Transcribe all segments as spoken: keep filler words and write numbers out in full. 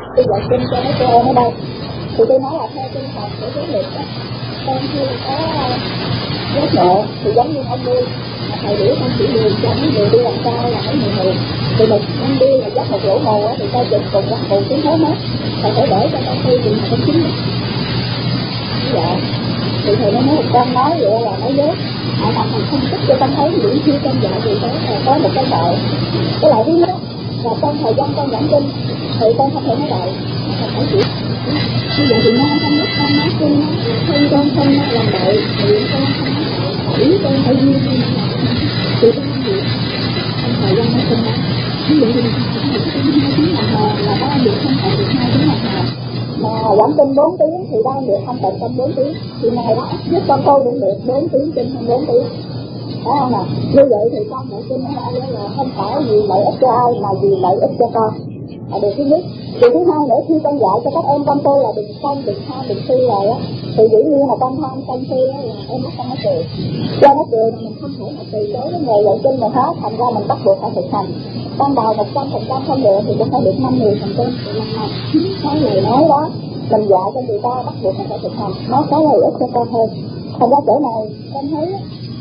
tôi dạy kinh cho mấy cô em ở đây. Thì tôi nói là theo tinh thần của giáo dục đó, con khi có giác ngộ thì giống như ông đi mà thầy biểu con chỉ đường cho mấy người đi làm sao là mấy người hiền. Thì mình ông đi là dắt một lỗ mù á, thì coi chừng cùng dắt mù xuống hết hết. Thầy phải để cho con thi chừng mà con chính mình. Dạ. Thì thầy nó nói một con nói vậy là nói dốt. Họ thật mình không thích cho con thấy những khi con dạy gì đó là có một cái lợi. Cái lợi thứ nhất là trong thời gian con giảng kinh thì con không thể nói lợi. Con phải chịu. Bây giờ thì nó không biết con nói kinh nó, không con không làm lợi, thì con không nói lợi, ý con phải duy trì. Thì con không hiểu. Trong thời gian nói kinh đó, ví dụ như hai tiếng đồng hồ là có việc không phải được hai tiếng đồng hồ. Mà giảng kinh bốn tiếng thì đang được không tận trong bốn tiếng. Thì ngày đó giúp con cô cũng được bốn tiếng kinh hơn bốn tiếng. Phải không nào? Như vậy thì con giảng kinh nó là không phải vì lợi ích cho ai mà vì lợi ích cho con. Là điều thứ nhất. Điều thứ hai nữa, khi con dạy cho các em con tôi là đừng sân, đừng tham, đừng si rồi á, thì dĩ nhiên là con tham sân si á là em bắt con nó cười. Cho nó cười mà mình không thể mà từ chối cái nghề dạy kinh mà hết, thành ra mình bắt buộc phải thực hành. Ban đầu một trăm phần trăm không được thì cũng phải được năm mươi phần trăm. Thì lần nào cái lời nói đó mình dạy cho người ta bắt buộc mình phải thực hành, nó có lợi ích cho con hơn. Thành ra chỗ này con thấy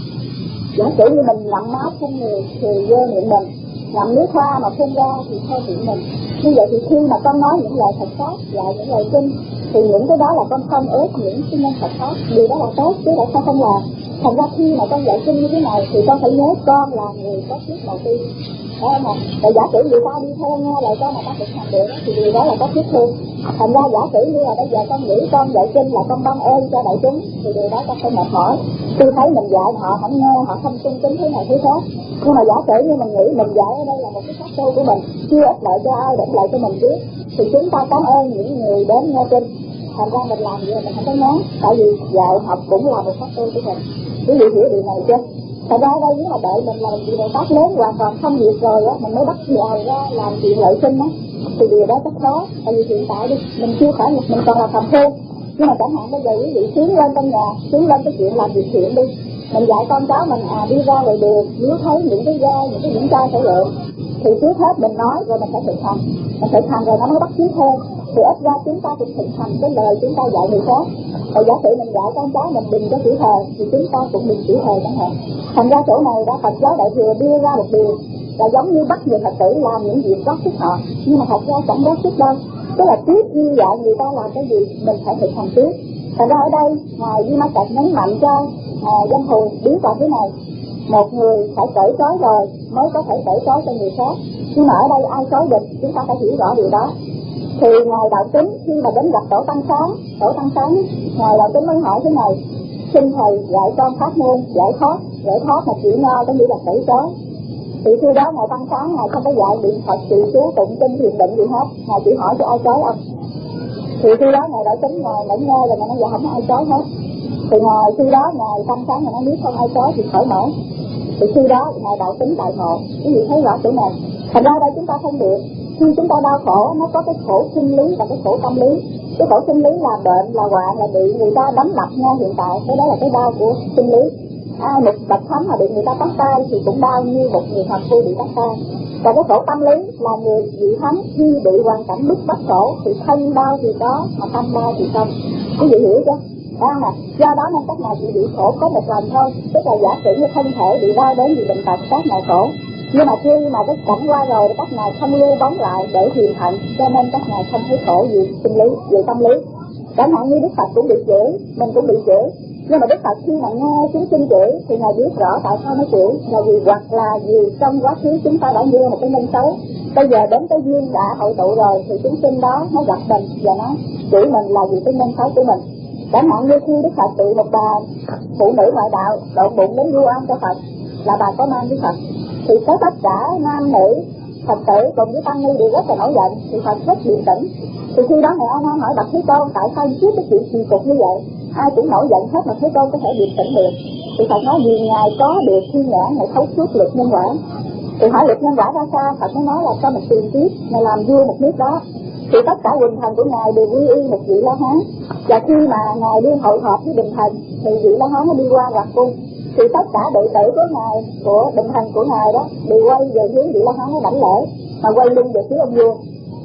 giả sử như mình ngậm máu phun người thì vô miệng mình, ngậm nước hoa mà phun ra thì thôi miệng mình. Như vậy thì khi mà con nói những lời Phật pháp, dạy những lời kinh thì những cái đó là con không ép những cái nhân Phật pháp, điều đó là tốt chứ tại sao không làm. Thành ra khi mà con dạy kinh như thế này thì con phải nhớ con là người có thiết đầu tiên. Phải không ạ? Rồi giả sử người ta đi theo nghe lời con mà ta thực hành được thì điều đó là có thiết hơn. Thành ra giả sử như là bây giờ con nghĩ con dạy kinh là con ban ơn cho đại chúng thì điều đó con phải mệt mỏi. Khi thấy mình dạy họ không nghe, họ không tin tính thế này thế khác. Nhưng mà giả sử như mình nghĩ mình dạy ở đây là một cái pháp tu của mình, chưa ích lợi cho ai, ích lợi cho mình trước, thì chúng ta cảm ơn những người đến nghe kinh. Thành ra mình làm gì mình không có nhớ, tại vì dạy học cũng là một pháp tu của mình. Quý vị hiểu điều này chưa? Thành ra ở đây nếu mà đợi mình làm chuyện Bồ Tát lớn hoàn toàn không việc rồi á, mình mới bắt vào ra làm chuyện lợi sinh á, thì điều đó rất khó. Tại vì hiện tại đi, mình chưa phải mình còn là phàm phu. Nhưng mà chẳng hạn bây giờ quý vị tiến lên trong nhà, tiến lên cái chuyện làm việc thiện đi. Mình dạy con cháu mình à đi ra ngoài đường, nếu thấy những cái gai, những cái những chai phải lượng, thì trước hết mình nói rồi mình phải thực hành. Mình thực hành rồi nó mới bắt chước hơn. Thì ít ra chúng ta cũng thực hành cái lời chúng ta dạy người khác. Rồi giả sử mình dạy con cháu mình đừng có chữ thề thì chúng ta cũng đừng chữ thề chẳng hạn. Thành ra chỗ này đã Phật giáo Đại Thừa đưa ra một điều là giống như bắt người Phật tử làm những việc góp sức họ, nhưng mà thật ra chẳng góp sức đâu. Tức là trước khi dạy người ta làm cái gì mình phải thực hành trước. Thành ra ở đây ngài Di Ma Cật nhấn mạnh cho à, danh hồn biết vào thế này, một người phải cởi trói rồi mới có thể cởi trói cho người khác. Nhưng mà ở đây ai trói địch chúng ta phải hiểu rõ điều đó. Thì ngài Đạo Tính khi mà đến gặp Tổ Tăng Sáng, Tổ Tăng Sáng ngài Đạo Tính mới hỏi thế này: xin thầy dạy con pháp môn giải thoát, giải thoát một chữ nho có nghĩa là cởi trói. Thì khi đó ngài Tăng Sáng ngài không có dạy niệm Phật trì chú tụng kinh thiền định gì hết, ngài chỉ hỏi cho ai trói ông. Thì khi đó ngài Đạo Tính ngài ngẩn ngơ là ngài nói dạ không có ai trói hết. Thì ngài khi đó ngài Tăng Sáng ngài nói nếu không ai trói thì khỏi mở. Thì khi đó ngài Đạo Tính đại ngộ. Quý vị thấy rõ chỗ này. Thành ra đây chúng ta không được. Khi chúng ta đau khổ nó có cái khổ sinh lý và cái khổ tâm lý. Cái khổ sinh lý là bệnh, là hoạn, là bị người ta đánh đập ngay hiện tại. Cái đó là cái đau của sinh lý. Ai một bậc thánh mà bị người ta tát tay thì cũng đau như một người phàm phu bị tát tay. Và cái khổ tâm lý là người vị thánh khi bị hoàn cảnh bức bách khổ thì thân đau thì có mà tâm đau thì không. Quý vị hiểu chưa? Không à? Do đó nên các ngài chỉ bị khổ có một lần thôi. Tức là giả sử như thân thể bị đau đến vì bệnh tật các ngài khổ. Nhưng mà khi mà cái cảnh qua rồi thì các ngài không lưu bóng lại để hiền hạnh, cho nên các ngài không thấy khổ gì sinh lý, gì tâm lý. Chẳng hạn như Đức Phật cũng bị chửi, mình cũng bị chửi. Nhưng mà Đức Phật khi mà nghe chúng sinh chửi thì ngài biết rõ tại sao nó chửi, là vì hoặc là vì trong quá khứ chúng ta đã gieo một cái nhân xấu. Bây giờ đến cái duyên đã hội tụ rồi thì chúng sinh đó nó gặp mình và nó chửi mình là vì cái nhân xấu của mình. Chẳng hạn như khi Đức Phật bị một bà phụ nữ ngoại đạo độn bụng đến vu oan cho Phật, là bà có mang Đức Phật, thì có tất cả nam nữ Phật tử cùng với tăng ni đều rất là nổi giận, thì Phật rất điềm tĩnh. Thì khi đó ngài A Nan hỏi bạch Thế Tôn tại sao trước cái chuyện kỳ cục như vậy ai cũng nổi giận hết mà Thế Tôn có thể điềm tĩnh được? Thì Phật nói vì ngài có được thiên nhãn, ngài thấu suốt lực nhân quả. Thì hỏi lực nhân quả ra sao? Phật mới nói là cho mình tiền kiếp ngài làm vua một nước đó, thì tất cả quỳnh thần của ngài đều quy y một vị La Hán. Và khi mà ngài đi hội họp với bình thần thì vị La Hán nó đi qua gặp cung, thì tất cả đệ tử của ngài, của bình thần của ngài đó đều quay về hướng vị La Hán nó đảnh lễ, mà quay lưng về phía ông vua.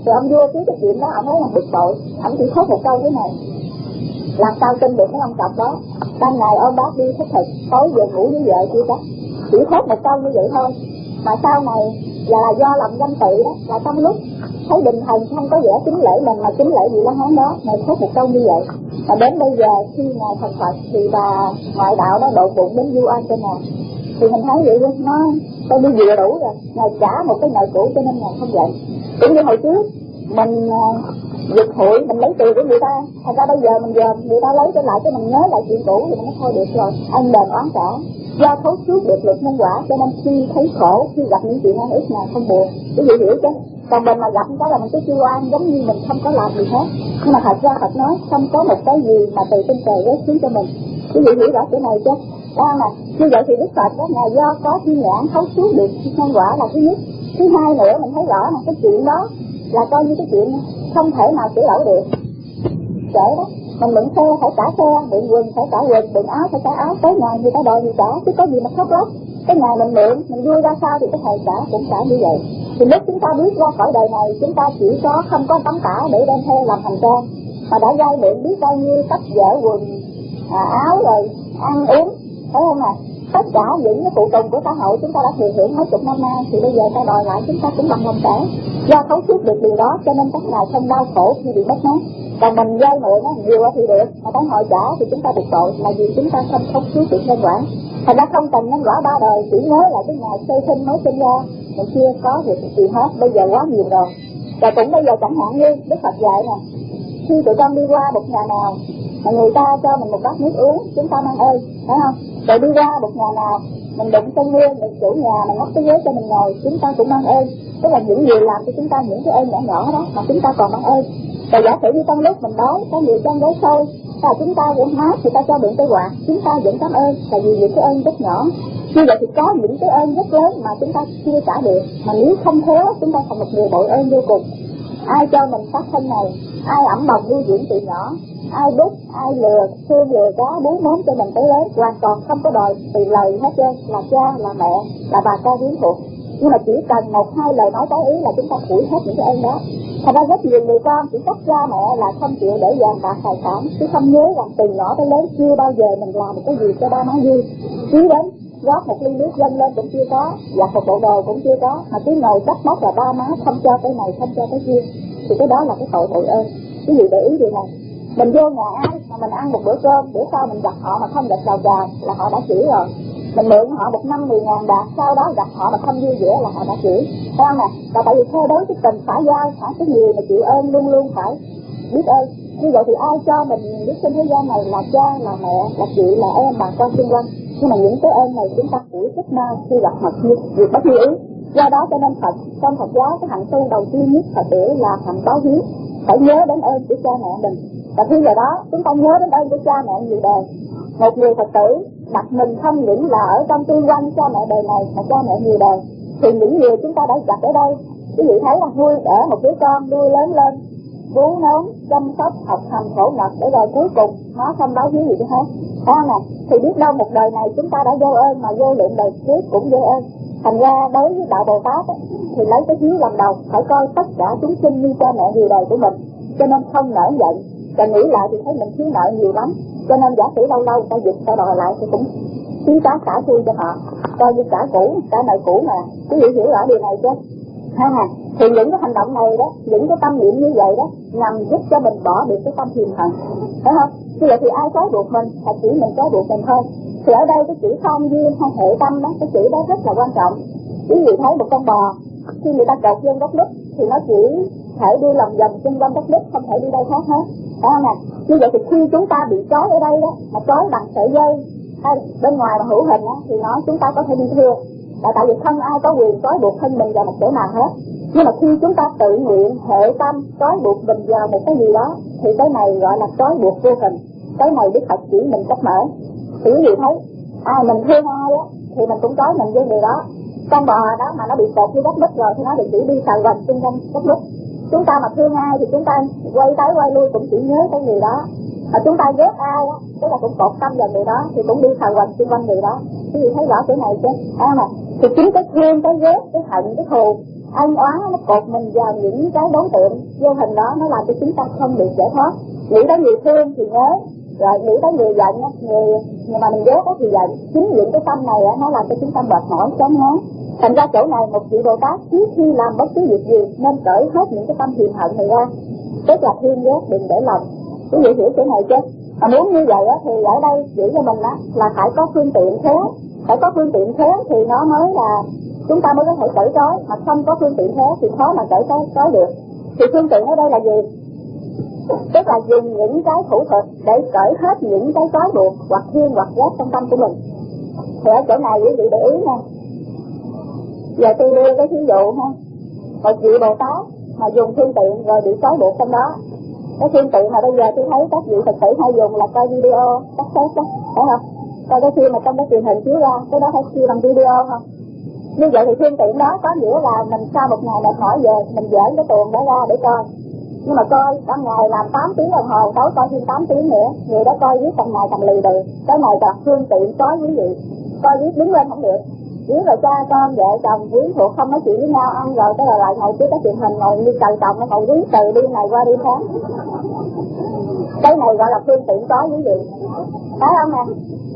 Rồi ông vua biết cái chuyện đó, ông nói là bực bội, ông chỉ thốt một câu thế này: làm sao tin được mấy ông cọc đó, ban ngày ôm bác đi thất thực, tối về ngủ với vợ chưa chắc. Chỉ thốt một câu như vậy thôi, mà sau này là do lòng ganh tị đó, là trong lúc thấy đình thần không có vẻ kính lễ mình mà kính lễ vị La Hán đó, ngài thốt một câu như vậy. Và đến bây giờ khi ngài thành Phật thì bà ngoại đạo đó đột bụng đến vu oan cho ngài. Thì mình thấy vậy nó tôi đi vừa đủ rồi, ngài trả một cái nợ cũ cho nên ngài không vậy. Cũng như hồi trước mình giật hụi, mình lấy tiền của người ta, thành ra bây giờ mình giờ người ta lấy trở lại cái mình nhớ lại chuyện cũ thì mình nói thôi được rồi, anh đền oán trả. Do thấu suốt được luật nhân quả cho nên khi thấy khổ, khi gặp những chuyện ăn ít nào không buồn, quý vị hiểu chứ? Còn mình mà gặp cái là mình cứ kêu oan giống như mình không có làm gì hết. Nhưng mà thật ra Phật nói không có một cái gì mà từ trên trời rớt xuống cho mình. Quý vị hiểu rõ cái này chứ? Đang nè, như vậy thì Đức Phật đó là do có thiên nhãn thấu suốt được nhân quả là thứ nhất. Thứ hai nữa mình thấy rõ là cái chuyện đó là coi như cái chuyện không thể nào sửa lỗi được. Kể đó, mình mượn xe phải trả xe, mượn quần phải trả quần, mượn áo phải trả áo, tới ngày người ta đòi gì trả, chứ có gì mà khóc lóc. Cái ngày mình mượn, mình vui ra sao thì cái thầy trả cũng trả như vậy. Thì lúc chúng ta bước ra khỏi đời này, chúng ta chỉ có không có tấm tả để đem theo làm hành trang, mà đã vay mượn biết bao nhiêu sách vở quần, à, áo rồi ăn uống, thấy không à? Tất cả những cái phụ tùng của xã hội chúng ta đã thừa hưởng mấy chục năm nay, thì bây giờ ta đòi lại chúng ta cũng bằng lòng trả. Do thấu suốt được điều đó cho nên các ngài không đau khổ khi bị mất mát. Còn mình vay mượn nó nhiều thì được, mà tới hồi trả thì chúng ta bực tội là vì chúng ta không thấu suốt được nhân quả. Thành ra không cần nhân quả ba đời, chỉ nhớ lại cái ngày sơ sinh mới sinh ra, mình chưa có được gì hết, bây giờ quá nhiều rồi. Và cũng bây giờ chẳng hạn như Đức Phật dạy nè, khi tụi con đi qua một nhà nào mà người ta cho mình một bát nước uống, chúng ta mang ơn, phải không? Rồi đi qua một nhà nào mình đụng chân nguyên, mình chủ nhà mình ngắt cái ghế cho mình ngồi, chúng ta cũng mang ơn. Tức là những người làm cho chúng ta những cái ơn nhỏ nhỏ đó mà chúng ta còn mang ơn. Rồi giả sử như trong lúc mình đói có người cho gói sôi, và chúng ta cũng mát thì ta cho mượn cái quạt, chúng ta vẫn cảm ơn, tại vì những cái ơn rất nhỏ. Như vậy thì có những cái ơn rất lớn mà chúng ta chưa trả được, mà nếu không thế chúng ta thành một người bội ơn vô cùng. Ai cho mình phát thân này, ai ẵm bồng nuôi dưỡng từ nhỏ, ai đút, ai lừa, thương lừa cá bú mớm cho mình tới lớn, hoàn toàn không có đòi từ lời hết trơn, là cha, là mẹ, là bà con hiến thuộc. Nhưng mà chỉ cần một hai lời nói trái ý là chúng ta phủi hết những cái ơn đó. Thành ra rất nhiều người con chỉ trách cha mẹ là không chịu để vàng bạc tài sản, chứ không nhớ rằng từ nhỏ tới lớn chưa bao giờ mình làm một cái gì cho ba má vui. Cứ đến rót một ly nước dâng lên cũng chưa có, giặt một bộ đồ cũng chưa có, mà cứ ngồi trách móc là ba má không cho cái này, không cho cái kia, thì cái đó là cái tội tội ơn. Cái gì để ý điều này, mình vô nhà ai mà mình ăn một bữa cơm, bữa sau mình gặp họ mà không gặp đầu trà là họ đã chửi rồi. Mình mượn họ một năm mười ngàn bạc, sau đó gặp họ mà không vui vẻ là họ đã chửi, thấy không nè? Và tại vì theo đối cái tình phải giao, phải cái người mà chịu ơn luôn luôn phải biết ơn. Như vậy thì ai cho mình biết trên thế gian này là cha, là mẹ, là chị, là em, bà con xung quanh. Nhưng mà những cái ơn này chúng ta chỉ rất mau khi gặp Phật như việc bất như ý. Do đó cho nên Phật trong Phật giáo cái hạnh tu đầu tiên nhất Phật tử là hạnh báo hiếu, phải nhớ đến ơn của cha mẹ mình. Và khi giờ đó chúng ta nhớ đến ơn của cha mẹ nhiều đời. Một người Phật tử đặt mình không những là ở trong tư quanh cha mẹ đời này mà cha mẹ nhiều đời, thì những người chúng ta đã gặp ở đây, quý vị thấy là nuôi đỡ một đứa con nuôi lớn lên, bú nón, chăm sóc, học hành khổ nhọc, để rồi cuối cùng nó không báo hiếu gì hết, phải không nè? Thì biết đâu một đời này chúng ta đã vô ơn mà vô lượng đời trước cũng vô ơn. Thành ra đối với đạo Bồ Tát ấy, thì lấy cái hiếu làm đầu, phải coi tất cả chúng sinh như cha mẹ nhiều đời của mình, cho nên không nỡ giận. Và nghĩ lại thì thấy mình thiếu nợ nhiều lắm, cho nên giả sử lâu lâu ta giật ta đòi lại thì cũng tiếng cá xả xui cho họ, coi như trả cũ, trả nợ cũ mà. Quý vị hiểu rõ điều này chứ? Ha ha. Thì những cái hành động này đó, những cái tâm niệm như vậy đó, nhằm giúp cho mình bỏ được cái tâm hiềm hận, phải không? Như vậy thì ai trói buộc mình, là chỉ mình trói buộc mình thôi. Thì ở đây cái chữ tham duyên hay hệ tâm đó, cái chữ đó rất là quan trọng. Quý vị thấy một con bò, khi người ta cột vô gốc đít thì nó chỉ thể đi lòng vòng xung quanh gốc đít, không thể đi đâu khác hết, phải không nè? Như vậy thì khi chúng ta bị trói ở đây đó, mà trói bằng sợi dây hay bên ngoài mà hữu hình đó, thì nó chúng ta có thể đi thưa, là tại vì không ai có quyền trói buộc thân mình vào một chỗ nào hết. Nhưng mà khi chúng ta tự nguyện hệ tâm trói buộc mình vào một cái gì đó, thì cái này gọi là trói buộc vô hình. Cái này Đức Phật chỉ mình cách mở. Thì quý vị thấy, ai mình thương ai á thì mình cũng trói mình với người đó. Con bò đó mà nó bị cột như gốc đít rồi thì nó bị chỉ đi xào quanh xung quanh gốc đít. Chúng ta mà thương ai thì chúng ta quay tới quay lui cũng chỉ nhớ cái người đó. Mà chúng ta ghét ai á, tức là cũng cột tâm vào người đó, thì cũng đi xào quanh xung quanh người đó. Quý vị thấy rõ cái này chứ? À mà thì chính cái thương, cái ghét, cái hận, cái thù ân oán nó cột mình vào những cái đối tượng vô hình đó, nó làm cho chúng ta không được giải thoát. Nghĩ tới người thương thì nhớ, rồi nghĩ tới người giận, người nhưng mà mình ghét đó thì giận. Chính những cái tâm này nó làm cho chúng ta mệt mỏi chán ngán. Thành ra chỗ này một vị Bồ Tát trước khi làm bất cứ việc gì nên cởi hết những cái tâm hiềm hận này ra, tức là thương ghét đừng để lòng. Quý vị hiểu chỗ này chứ? Mà muốn như vậy thì ở đây chỉ cho mình á là phải có phương tiện thế, phải có phương tiện thế thì nó mới là chúng ta mới có thể cởi trói, mà không có phương tiện thế thì khó mà cởi trói trói được. Thì phương tiện ở đây là gì? Tức là dùng những cái thủ thuật để cởi hết những cái trói buộc hoặc thương hoặc ghét trong tâm của mình. Thì ở chỗ này quý vị để ý nha. Giờ tôi đưa cái ví dụ ha, một vị Bồ Tát mà dùng phương tiện rồi bị trói buộc trong đó. Cái phương tiện mà bây giờ tôi thấy các vị Phật tử hay dùng là coi video, các xét đó, phải không? Coi cái phim mà trong cái truyền hình chiếu ra, cái đó phải chiếu bằng video không? Như vậy thì phương tiện đó có nghĩa là mình sau một ngày mệt mỏi về, mình dỡ cái tuồng đó ra để coi. Nhưng mà coi, trong ngày làm tám tiếng đồng hồ, tối coi thêm tám tiếng nữa, người đó coi viết tầm ngày tầm lì bì. Cái này là phương tiện có quý vị, coi viết đứng lên không được. Viết rồi cha con, vợ chồng, quý thuộc không nói chuyện với nhau, ăn rồi cái là lại ngồi trước cái truyền hình, ngồi như trời chồng, nó ngồi viết từ đi này qua đi khác. Cái này gọi là phương tiện có quý vị, phải không nè?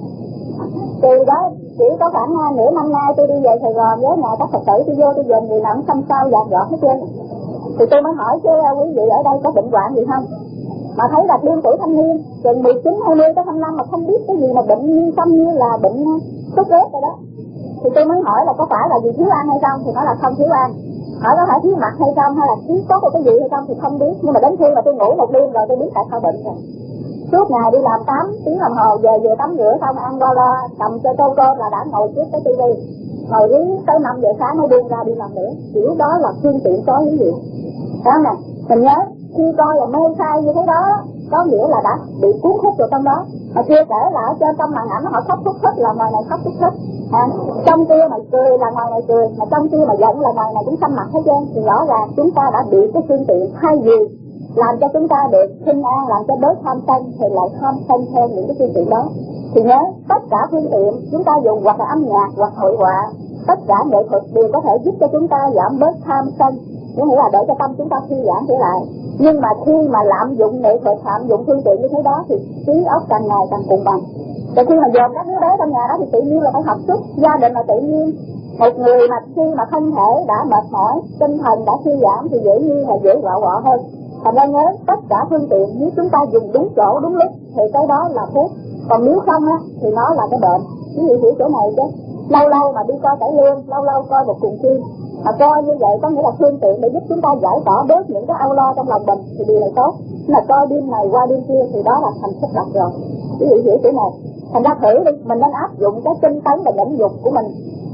Từ đó chỉ có khoảng nửa năm nay tôi đi về Sài Gòn với nhà các Phật tử, tôi vô tôi về người nào cũng xăm xao dạt dọt hết trơn. Thì tôi mới hỏi chứ quý vị ở đây có bệnh hoạn gì không? Mà thấy là đương tuổi thanh niên, chừng mười chín, hai mươi tới hai mươi lăm mà không biết cái gì mà bệnh như xăm như là bệnh sốt rét rồi đó. Thì tôi mới hỏi là có phải là vì thiếu ăn hay không? Thì nói là không thiếu ăn. Hỏi có phải thiếu mặt hay không, hay là thiếu có cái gì hay không thì không biết. Nhưng mà đến khi mà tôi ngủ một đêm rồi tôi biết tại sao bệnh rồi. Suốt ngày đi làm tám tiếng đồng hồ, về vừa tắm rửa xong ăn qua lo, cầm cho tô cơm là đã ngồi trước cái tivi, ngồi đến tới năm giờ sáng mới buông ra đi làm nữa. Kiểu đó là phương tiện có cái gì? Đó nè, mình nhớ khi coi là mê sai như thế đó, có nghĩa là đã bị cuốn hút vào trong đó. Mà chưa kể là ở trên trong màn ảnh họ khóc thúc thích là ngoài này khóc thúc thích. À, trong kia mà cười là ngoài này cười, mà trong kia mà giận là ngoài này cũng xăm mặt hết trơn. Thì rõ ràng chúng ta đã bị cái phương tiện thay vì làm cho chúng ta được sinh an, làm cho bớt tham sân thì lại tham sân theo những cái phương tiện đó. Thì nhớ tất cả phương tiện chúng ta dùng hoặc là âm nhạc hoặc hội họa, tất cả nghệ thuật đều có thể giúp cho chúng ta giảm bớt tham sân, nghĩa là để cho tâm chúng ta thư giãn trở lại. Nhưng mà khi mà lạm dụng nghệ thuật, lạm dụng phương tiện như thế đó thì trí óc càng ngày càng cùng bằng. Rồi khi mà dồn các đứa bé trong nhà đó thì tự nhiên là phải học sức, gia đình là tự nhiên. Một người mà khi mà thân thể đã mệt mỏi, tinh thần đã suy giảm thì dễ nhiên là dễ quạo quọ hơn. Thành ra nhớ tất cả phương tiện nếu chúng ta dùng đúng chỗ đúng lúc thì cái đó là phúc, còn nếu không á thì nó là cái bệnh. Quý vị hiểu chỗ này chứ? Lâu lâu mà đi coi cải lương, lâu lâu coi một cuộn phim, mà coi như vậy có nghĩa là phương tiện để giúp chúng ta giải tỏa bớt những cái âu lo trong lòng mình thì điều này tốt. Nhưng mà coi đêm này qua đêm kia thì đó là thành phúc đặc rồi. Quý vị hiểu chỗ này? Thành ra thử đi, mình nên áp dụng cái tinh tấn và nhẫn dục của mình.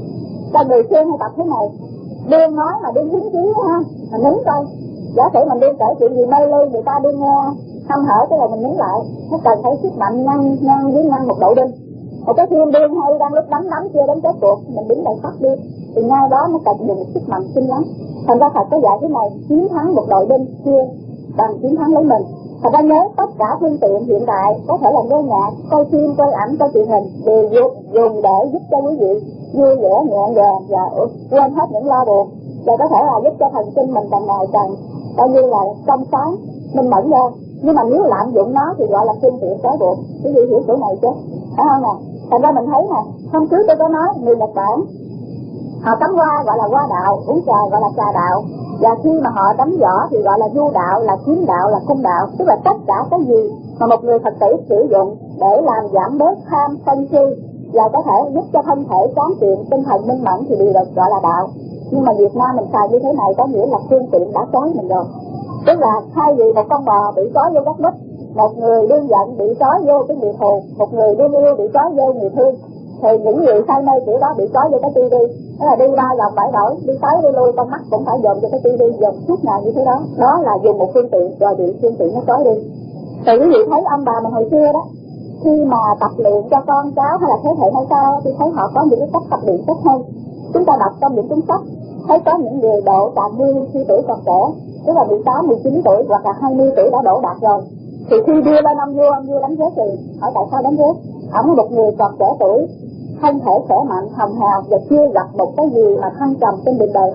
Cho người xuyên hay tập thế này, đương nói mà đương hứng chí ha, mình nín coi. Giả sử mình đi kể chuyện gì mê ly, người ta đi nghe hăm hở cái là mình nín lại. Nó cần phải sức mạnh ngăn ngăn với ngăn một độ đinh. Một cái phim đương hay đang lúc đấm đấm chưa đến kết cuộc, mình đứng lại khóc đi, thì ngay đó nó cần dùng một sức mạnh kinh lắm. Thành ra Phật có dạy thế này, chiến thắng một đội đinh kia bằng chiến thắng lấy mình. Thành ra nhớ tất cả phương tiện hiện đại có thể là nghe nhạc, coi phim, coi ảnh, coi truyền hình đều dùng để giúp cho quý vị vui vẻ nhẹ nhàng và quên hết những lo buồn, và có thể là giúp cho thần kinh mình càng ngày càng coi như là trong sáng, minh mẫn ra. Nhưng mà nếu lạm dụng nó thì gọi là phương tiện trói buộc. Quý vị hiểu chỗ này chứ? Phải không nè? Thành ra mình thấy nè, hôm trước tôi có nói người Nhật Bản họ cắm hoa gọi là hoa đạo, uống trà gọi là trà đạo, và khi mà họ đánh võ thì gọi là du đạo, là kiếm đạo, là cung đạo. Tức là tất cả cái gì mà một người Phật tử sử dụng để làm giảm bớt tham sân si và có thể giúp cho thân thể quán tiện, tinh thần minh mẫn thì đều được gọi là đạo. Nhưng mà Việt Nam mình xài như thế này có nghĩa là phương tiện đã trói mình rồi. Tức là thay vì một con bò bị trói vô góc mít, một người đương giận bị trói vô cái người thù, một người đương yêu bị trói vô người thương, thì những người say mê kiểu đó bị trói vô cái tivi. Thế là đi ba vòng bãi đổi, đi tới đi lui, con mắt cũng phải dồn cho cái tivi, dồn suốt ngày như thế đó. Đó là dùng một phương tiện rồi bị phương tiện nó trói đi. Thì quý vị thấy ông bà mình hồi xưa đó, khi mà tập luyện cho con cháu hay là thế hệ hay sao thì thấy họ có những cái cách tập luyện rất hay. Chúng ta đọc trong những cuốn sách thấy có những người độ đạt mươi khi tuổi còn trẻ, tức là mười tám, mười chín tuổi hoặc là hai mươi tuổi đã đổ đạt rồi. Thì khi đưa lên ông vua, ông vua đánh rớt thì hỏi tại sao đánh rớt? Ông một người còn trẻ tuổi, thân thể khỏe mạnh, hồng hào và chưa gặp một cái gì mà thăng trầm trên đường đời hết,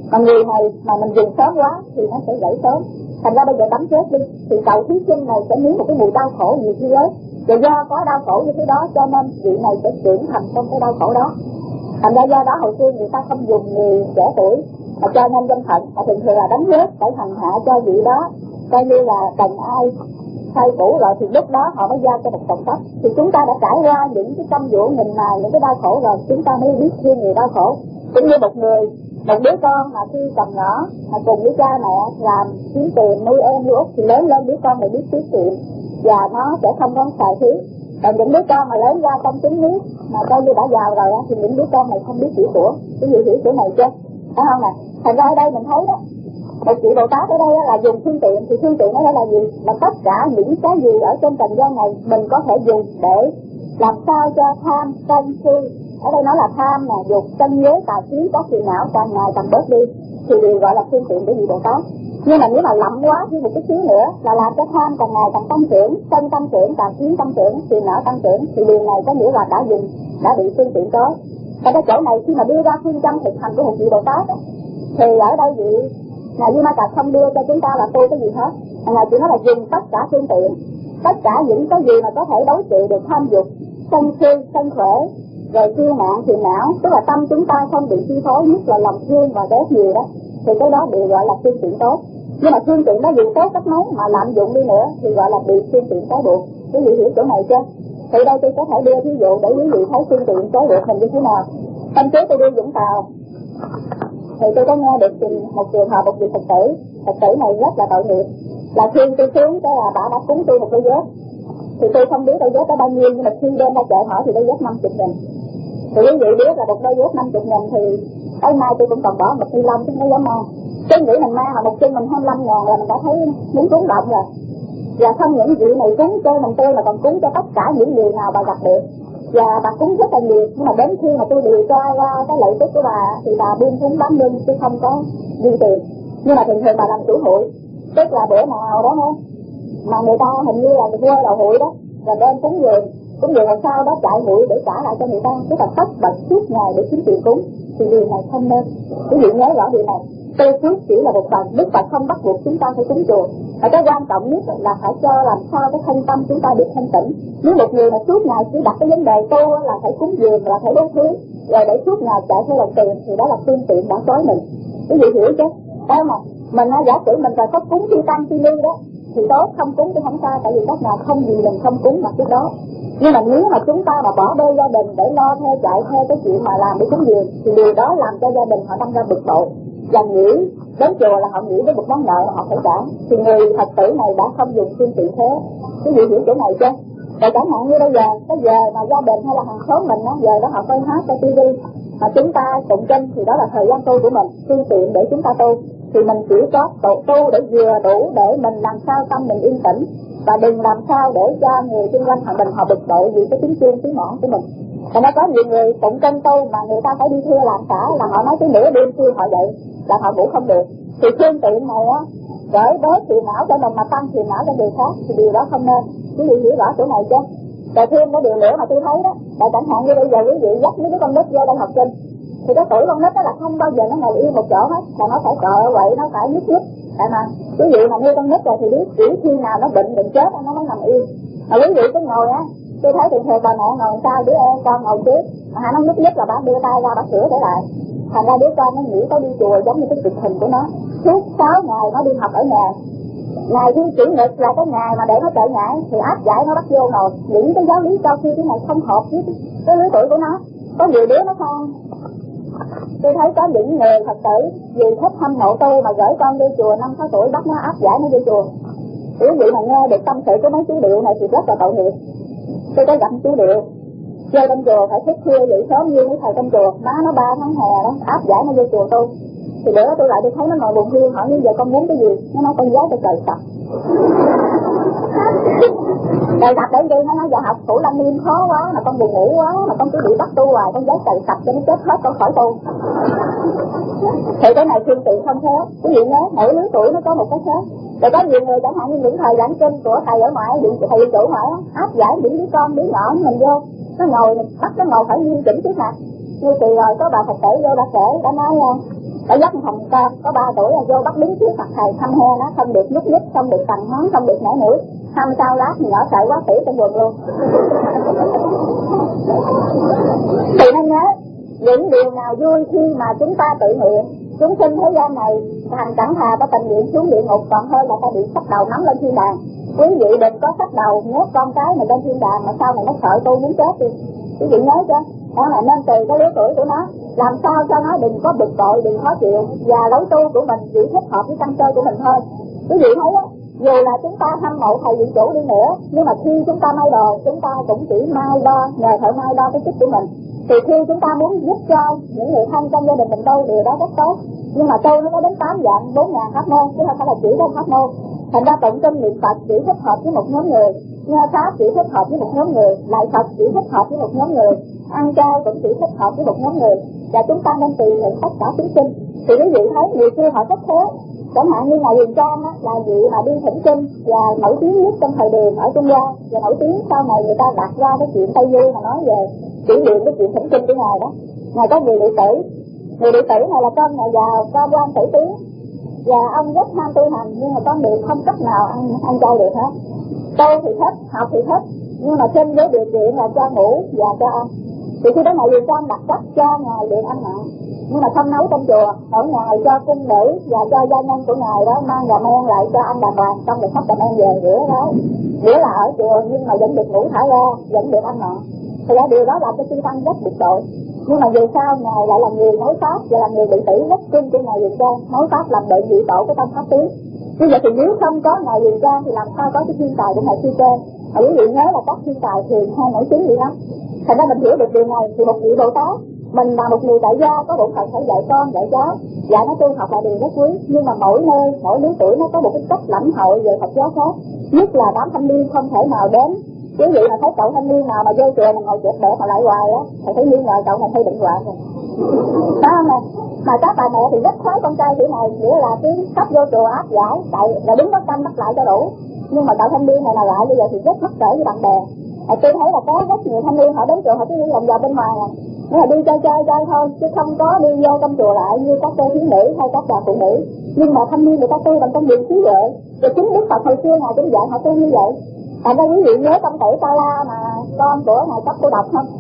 Mà người này mà mình dùng sớm quá thì nó sẽ gãy sớm. Thành ra bây giờ tắm chết đi thì cậu thí sinh này sẽ nếm một cái mùi đau khổ nhiều khi lớn. Và do có đau khổ như thế đó cho nên vị này sẽ chuyển thành trong cái đau khổ đó. Thành ra do đó hồi xưa người ta không dùng người trẻ tuổi mà cho nhân danh phận, mà thường thường là đánh rớt để hành hạ cho vị đó, coi như là cần ai thay cũ rồi thì lúc đó họ mới giao cho một trọng trách. Thì chúng ta đã trải qua những cái căm dỗ nghìn mài, những cái đau khổ rồi, chúng ta mới biết thương người đau khổ. Cũng như một người, một đứa con mà khi còn nhỏ mà cùng với cha mẹ làm kiếm tiền nuôi em nuôi út thì lớn lên đứa con này biết tiết kiệm và nó sẽ không có xài thứ. Còn những đứa con mà lớn ra trong trứng nước mà coi như đã giàu rồi á thì những đứa con này không biết chịu của. Cái gì hiểu chỗ này chưa? Phải không nè? Thành ra ở đây mình thấy đó, một vị Bồ Tát ở đây là dùng phương tiện, thì phương tiện nó là gì? Là tất cả những cái gì ở trên trần gian này mình có thể dùng để làm sao cho tham, sân, si, ở đây nói là tham nè, dục, sân, nhớ, tà kiến, các phiền não càng ngày càng bớt đi thì đều gọi là phương tiện để vị Bồ Tát. Nhưng mà nếu mà lậm quá thì một cái xíu nữa là làm cho tham càng ngày càng tăng trưởng, sân tăng trưởng, tà kiến tăng trưởng, phiền não tăng trưởng, thì điều này có nghĩa là đã dùng, đã bị phương tiện trói. Và cái chỗ này khi mà đưa ra phương châm thực hành của một vị Bồ Tát ấy, thì ở đây vị Ngài Di Ma Cật không đưa cho chúng ta là tu cái gì hết. Ngài chỉ nói là dùng tất cả phương tiện, tất cả những cái gì mà có thể đối trị được tham dục, sân si, sân khỏe, rồi kiêu mạn, phiền não, tức là tâm chúng ta không bị chi phối, nhất là lòng thương và ghét nhiều đó, thì cái đó đều gọi là phương tiện tốt. Nhưng mà phương tiện đó dù tốt cách mấy mà lạm dụng đi nữa thì gọi là bị phương tiện trói buộc. Quý vị hiểu chỗ này chưa? Thì đây tôi có thể đưa ví dụ để quý vị thấy phương tiện trói buộc mình như thế nào. Hôm trước tôi đi Vũng Tàu thì tôi có nghe được một trường hợp một vị Phật tử, Phật tử này rất là tội nghiệp. Là khi tôi xuống cái là bà đã cúng tôi một đôi dép, thì tôi không biết đôi dép đó bao nhiêu, nhưng mà khi đem ra chợ hỏi thì đôi dép năm mươi nghìn. Thì quý vị biết là một đôi dép năm mươi nghìn thì tới nay tôi cũng còn bỏ một ni lông chứ không dám mang. Cái nghĩ mình mang mà một chân mình hai mươi lăm ngàn là mình đã thấy muốn cúng động rồi. Và không những vị này cúng cho mình tôi mà còn cúng cho tất cả những người nào bà gặp được. Và bà cúng rất là nhiều, nhưng mà đến khi mà tôi điều tra ra cái lợi tức của bà thì bà buông cúng bán lưng chứ không có dư tiền. Nhưng mà thường thường bà làm chủ hụi, tức là bữa nào đó ha, mà người ta hình như là quê đầu hụi đó, rồi đem cúng dường, cúng dường làm sao đó chạy hụi để trả lại cho người ta, tức là tất bật suốt ngày để kiếm tiền cúng, thì điều này không nên. Quý vị nhớ rõ điều này. Tôi phước chỉ là một phần, Đức Phật không bắt buộc chúng ta phải cúng chùa. Và cái quan trọng nhất là phải cho làm sao cái thân tâm chúng ta được thanh tịnh. Nếu một người mà suốt ngày chỉ đặt cái vấn đề tu là phải cúng dường, là phải đốt thứ, rồi để suốt ngày chạy theo đồng tiền thì đó là phương tiện đã trói mình. Quý vị hiểu chứ? Đó mà mình giả sử mình phải có cúng chi tăng chi ly đó thì tốt, không cúng thì không sao, tại vì các nào không gì mình không cúng mặc cái đó. Nhưng mà nếu mà chúng ta mà bỏ bê gia đình để lo theo chạy theo cái chuyện mà làm để cúng dường thì điều đó làm cho gia đình họ đâm ra bực bội và nghĩ đến chùa là họ nghĩ đến một món nợ mà họ phải trả. Thì người Phật tử này đã không dùng phương tiện thế. Quý vị hiểu chỗ này chưa? Rồi chẳng hạn như bây giờ cái giờ mà gia đình hay là hàng xóm mình á, giờ đó họ coi hát coi tivi mà chúng ta tụng kinh thì đó là thời gian tu của mình, phương tiện để chúng ta tu. Thì mình chỉ có tu, tu để vừa đủ để mình làm sao tâm mình yên tĩnh, và đừng làm sao để cho người xung quanh hàng mình họ bực bội vì cái tiếng chuông tiếng ngõ của mình. Và nó có nhiều người tụng kinh tu mà người ta phải đi thưa làm cả, là họ nói tới nửa đêm khuya họ dậy là họ ngủ không được. Thì phương tiện này á gửi bớt phiền não cho mình mà tăng phiền não cho người khác thì điều đó không nên. Quý vị hiểu rõ chỗ này chưa? Rồi thêm cái điều nữa mà tôi thấy đó là chẳng hạn như bây giờ quý vị dắt mấy đứa con nít vô đây học kinh thì cái tuổi con nít đó là không bao giờ nó ngồi yên một chỗ hết, mà nó phải cọ quậy, nó phải nhúc nhích. Tại mà quý vị mà nuôi con nít rồi thì biết chỉ khi nào nó bệnh bệnh chết nó mới nằm yên. Mà quý vị cứ ngồi á, tôi thấy thường thường bà mẹ ngồi sau đứa em con ngồi trước, mà nó nhúc nhích là bà đưa tay ra bà sửa trở lại. Thành ra đứa con nó nghĩ có đi chùa giống như cái cực hình của nó. Suốt sáu ngày nó đi học ở nhà, ngày thứ chủ nhật là cái ngày mà để nó chạy nhảy thì áp giải nó bắt vô ngồi. Những cái giáo lý cho khi cái này không hợp với cái lứa tuổi của nó. Có nhiều đứa nó không. Tôi thấy có những người Phật tử vì thích hâm mộ tu mà gửi con đi chùa năm sáu tuổi bắt nó áp giải nó đi chùa. Quý vị mà nghe được tâm sự của mấy chú Điệu này thì rất là tội nghiệp. Tôi có gặp chú Điệu vô trong chùa phải thức khuya dậy sớm như cái thầy trong chùa, má nó ba tháng hè đó áp giải nó vô chùa tu. Thì bữa tôi lại tôi thấy nó ngồi buồn hiu hỏi như giờ con muốn cái gì, nó nói con giáo cho trời sập. Trời sập đến đi nó nói giờ học Thủ Lăng Nghiêm khó quá, mà con buồn ngủ quá, mà con cứ bị bắt tu hoài, con giáo trời sập cho nó chết hết con khỏi tu. Thì cái này phương tiện không khác. Quý vị nhớ mỗi lứa tuổi nó có một cái khác. Rồi có nhiều người chẳng hạn như những thời giảng kinh của thầy ở ngoài, thầy ở chỗ ngoại áp giải những đứa con đứa nhỏ mình vô, nó ngồi bắt nó ngồi phải nghiêm chỉnh trước mặt. Như kỳ rồi có bà Phật tử vô đã kể đã nói đã dắt thành con có ba tuổi là vô bắt đứng trước mặt thầy thăm he nó, không được nhúc nhích, không được tằng ngón, không được nảy mũi. Hôm sau lát thì nhỏ sợi quá tỉ trong vườn luôn. Thì nên nhớ những điều nào vui khi mà chúng ta tự nguyện. Chúng sinh thế gian này thành chẳng thà ta tình nguyện xuống địa ngục còn hơn là ta bị sắp đầu nắm lên thiên đàng. Quý vị đừng có sắp đầu nhốt con cái này lên thiên đàng mà sau này nó sợ tôi muốn chết đi. Quý vị nhớ chưa? Đó là nên tùy cái lứa tuổi của nó, làm sao cho nó đừng có bực bội, đừng khó chịu, và lối tu của mình chỉ thích hợp với căn cơ của mình thôi. Quý vị thấy á, dù là chúng ta hâm mộ thầy viện chủ đi nữa, nhưng mà khi chúng ta may đồ, chúng ta cũng chỉ may đo, nhờ thợ may đo cái chức của mình. Thì khi chúng ta muốn giúp cho những người thân trong gia đình mình đâu, điều đó rất tốt. Nhưng mà tu nó có đến tám dạng, bốn ngàn pháp môn, chứ không phải là chỉ đến pháp môn. Thành ra tụng kinh niệm Phật chỉ thích hợp với một nhóm người, nghe pháp chỉ thích hợp với một nhóm người, lại Phật chỉ thích hợp với một nhóm người, ăn chay cũng chỉ thích hợp với một nhóm người. Và chúng ta nên tùy hưởng tất cả chúng sinh. Thì quý vị thấy người xưa họ rất thế. Chẳng hạn như ngài Huyền Trang á, là vị mà đi thỉnh kinh và nổi tiếng nhất trong thời Điền ở Trung Hoa, và nổi tiếng sau này người ta đặt ra cái chuyện Tây Du mà nói về kỷ niệm cái chuyện thỉnh kinh của ngài đó. Ngài có người đệ tử, người đệ tử này là con nhà giàu, con quan tử tiến, và ông rất ham tu hành, nhưng mà con được không cách nào ăn ăn chay được hết. Tu thì thích, học thì thích, nhưng mà trên với điều kiện là cho ngủ và cho ăn. Thì khi đó ngài Huyền Trang đặt cách cho ngài được ăn mặn, nhưng mà không nấu trong chùa, mỗi ngày cho cung nữ và cho gia nhân của ngài đó mang gà men lại cho ăn đàng hoàng, xong rồi xách gà men về rửa đó, rửa là ở chùa nhưng mà vẫn được ngủ thả ra, vẫn được ăn mặn. Thì ra điều đó làm cho chư tăng rất bực bội. Nhưng mà về sau ngài lại là người nói pháp và là người đệ tử rất trung của ngài Huyền Trang, nói pháp làm đệ nhị tổ của tông pháp tiến. Như vậy thì nếu không có ngài Huyền Trang thì làm sao có cái thiên tài của ngài Chư Tê. Mà quý vị nhớ là các thiên tài thường hay nổi tiếng gì lắm. Thành ra mình hiểu được điều này thì một vị Bồ Tát, mình là một người tại gia có bổn phận phải dạy con dạy cháu, dạy nó tu học là điều rất quý. Nhưng mà mỗi nơi mỗi lứa tuổi nó có một cái cách lãnh hội về Phật giáo khác, nhất là đám thanh niên không thể nào đến. Quý vị mà thấy cậu thanh niên nào mà vô chùa mà ngồi chụp bẻ mà lại hoài á, thì thấy nghi ngờ cậu này hơi bệnh hoạn rồi. Phải không nè? Mà các bà mẹ thì rất khoái con trai kiểu này, nghĩa là cứ sắp vô chùa áp giải, tại là đứng bắt canh bắt lại cho đủ. Nhưng mà cậu thanh niên này là lại bây giờ thì rất mắc cỡ với bạn bè. À, tôi thấy là có rất nhiều thanh niên họ đến chùa họ cứ đi vòng vòng bên ngoài à. Nó là đi chơi chơi chơi thôi, chứ không có đi vô trong chùa lại như các cô thiếu nữ hay các bà phụ nữ. Nhưng mà thanh niên người ta tu bằng công việc trí huệ, và chính Đức Phật hồi xưa ngài cũng dạy họ tu như vậy. Thành ra quý vị nhớ công tử Ta La mà con của ngài Cấp Cô Độc không?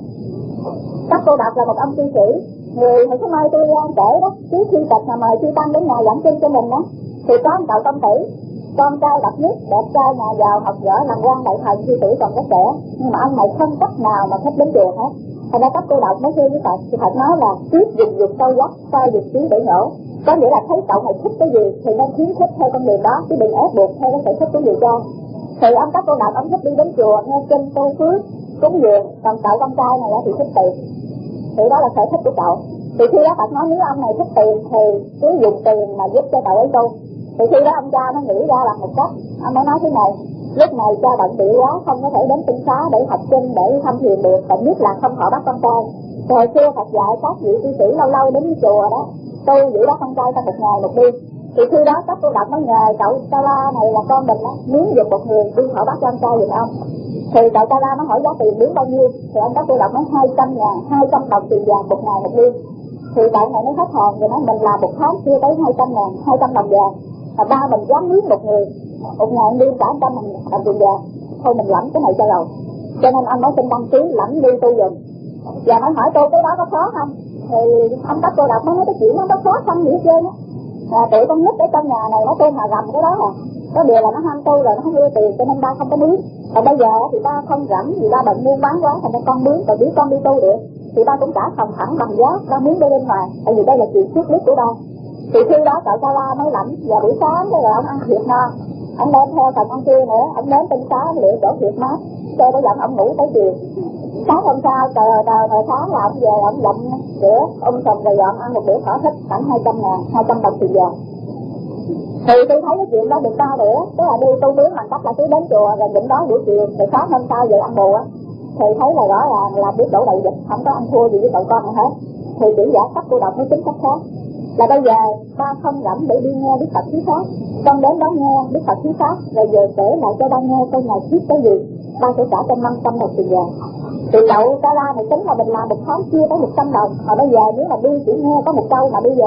Cấp Cô Độc là một ông cư sĩ, người hồi số mai tôi kể đó, trước khi tịch mà mời chư tăng đến nhà giảng kinh cho mình đó, thì có một cậu công tử, con trai độc nhất, đẹp trai, nhà giàu, học giỏi, làm quan đại thần, cư sĩ còn rất trẻ, nhưng mà ông này không cách nào mà thích đến chùa hết. Thành ra Cấp Cô Độc mới khuyên với Phật, thì Phật nói là trước dùng dục sâu dắt, sau dục trí để nhổ. Có nghĩa là thấy cậu này thích cái gì thì nên khuyến khích theo con đường đó, chứ đừng ép buộc theo cái sở thích của người cha. Thì ông Cấp Cô Độc ông thích đi đến chùa nghe kinh tu phước cúng dường, còn cậu con trai này thì thích tiền. Thì đó là sở thích của cậu. Thì khi đó Phật nói nếu ông này thích tiền thì cứ dùng tiền mà giúp cho cậu ấy tu. Thì khi đó ông cha nó nghĩ ra là một cách, ông mới nói thế này: lúc này cha bận bịu quá không có thể đến tinh xá để học kinh để thăm thiền được, và nhất là không khỏi bắt con trai. Hồi xưa Phật dạy các vị cư sĩ lâu lâu đến chùa đó tu giữ đó con trai ta một ngày một đêm. Thì khi đó Cấp Cô Độc mới nhờ cậu Ta La này là con mình đó, muốn giùm một người đi hỏi bắt con trai giùm ông. Thì cậu Ta La nó hỏi giá tiền biến bao nhiêu, thì ông Cấp Cô Độc nói hai trăm ngàn, hai trăm đồng tiền vàng một ngày một đêm. Thì cậu này mới hết hồn rồi nói mình làm một tháng chưa tới hai trăm ngàn, hai trăm đồng vàng, và ba mình dám mướn một người một ngày đêm cả trăm đồng tiền vàng, thôi mình lãnh cái này cho rồi. Cho nên anh nói xin đăng ký lãnh đi tu dùm. Và mới hỏi tôi cái đó có khó không, thì ông Cấp Cô Độc mới nói cái chuyện nó có khó không gì hết trơn á. À, tụi con nít ở trong nhà này nó tu mà rầm cái đó à, có điều là nó ham tu rồi nó không ưa tiền cho nên ba không có mướn. Còn bây giờ thì ba không rảnh vì ba bận buôn bán quá, thành ra con mướn, rồi biết con đi tu được thì ba cũng trả phòng thẳng bằng giá, ba mướn đi bên ngoài, tại vì đây là chuyện trước đức của ba. Thì khi đó cậu Ta La mới lãnh, và buổi sáng cái rồi ông ăn thiệt no, ông đem theo phần ăn trưa nữa, ông đến tinh xá lựa chỗ thiệt mát, cho nó dẫn ông ngủ tới chiều. Sáng hôm sau tờ tờ tờ sáng là ông về ông dặm rửa ông sầm rồi dọn ăn một bữa thỏa thích khoảng hai trăm ngàn, hai trăm đồng tiền vàng. Thì tôi thấy cái chuyện đó được sao nữa, tức là đi tu bướm bằng cách là cứ đến chùa rồi định đó buổi chiều, rồi sáng hôm sau về ăn bù á, thì thấy là rõ ràng là biết đổ đầy dịch, không có ăn thua gì với cậu con nữa hết. Thì chỉ giả Cấp Cô Độc mới tính cách khác, là bây giờ ba không rảnh để đi nghe Đức Phật thuyết pháp, con đến đó nghe Đức Phật thuyết pháp rồi về kể lại cho ba nghe coi ngài thuyết cái gì, ba sẽ trả cho năm trăm đồng tiền vàng. Thì cậu Ta La này tính là mình làm một tháng chưa tới một trăm đồng, mà bây giờ nếu mà đi chỉ nghe có một câu mà đi về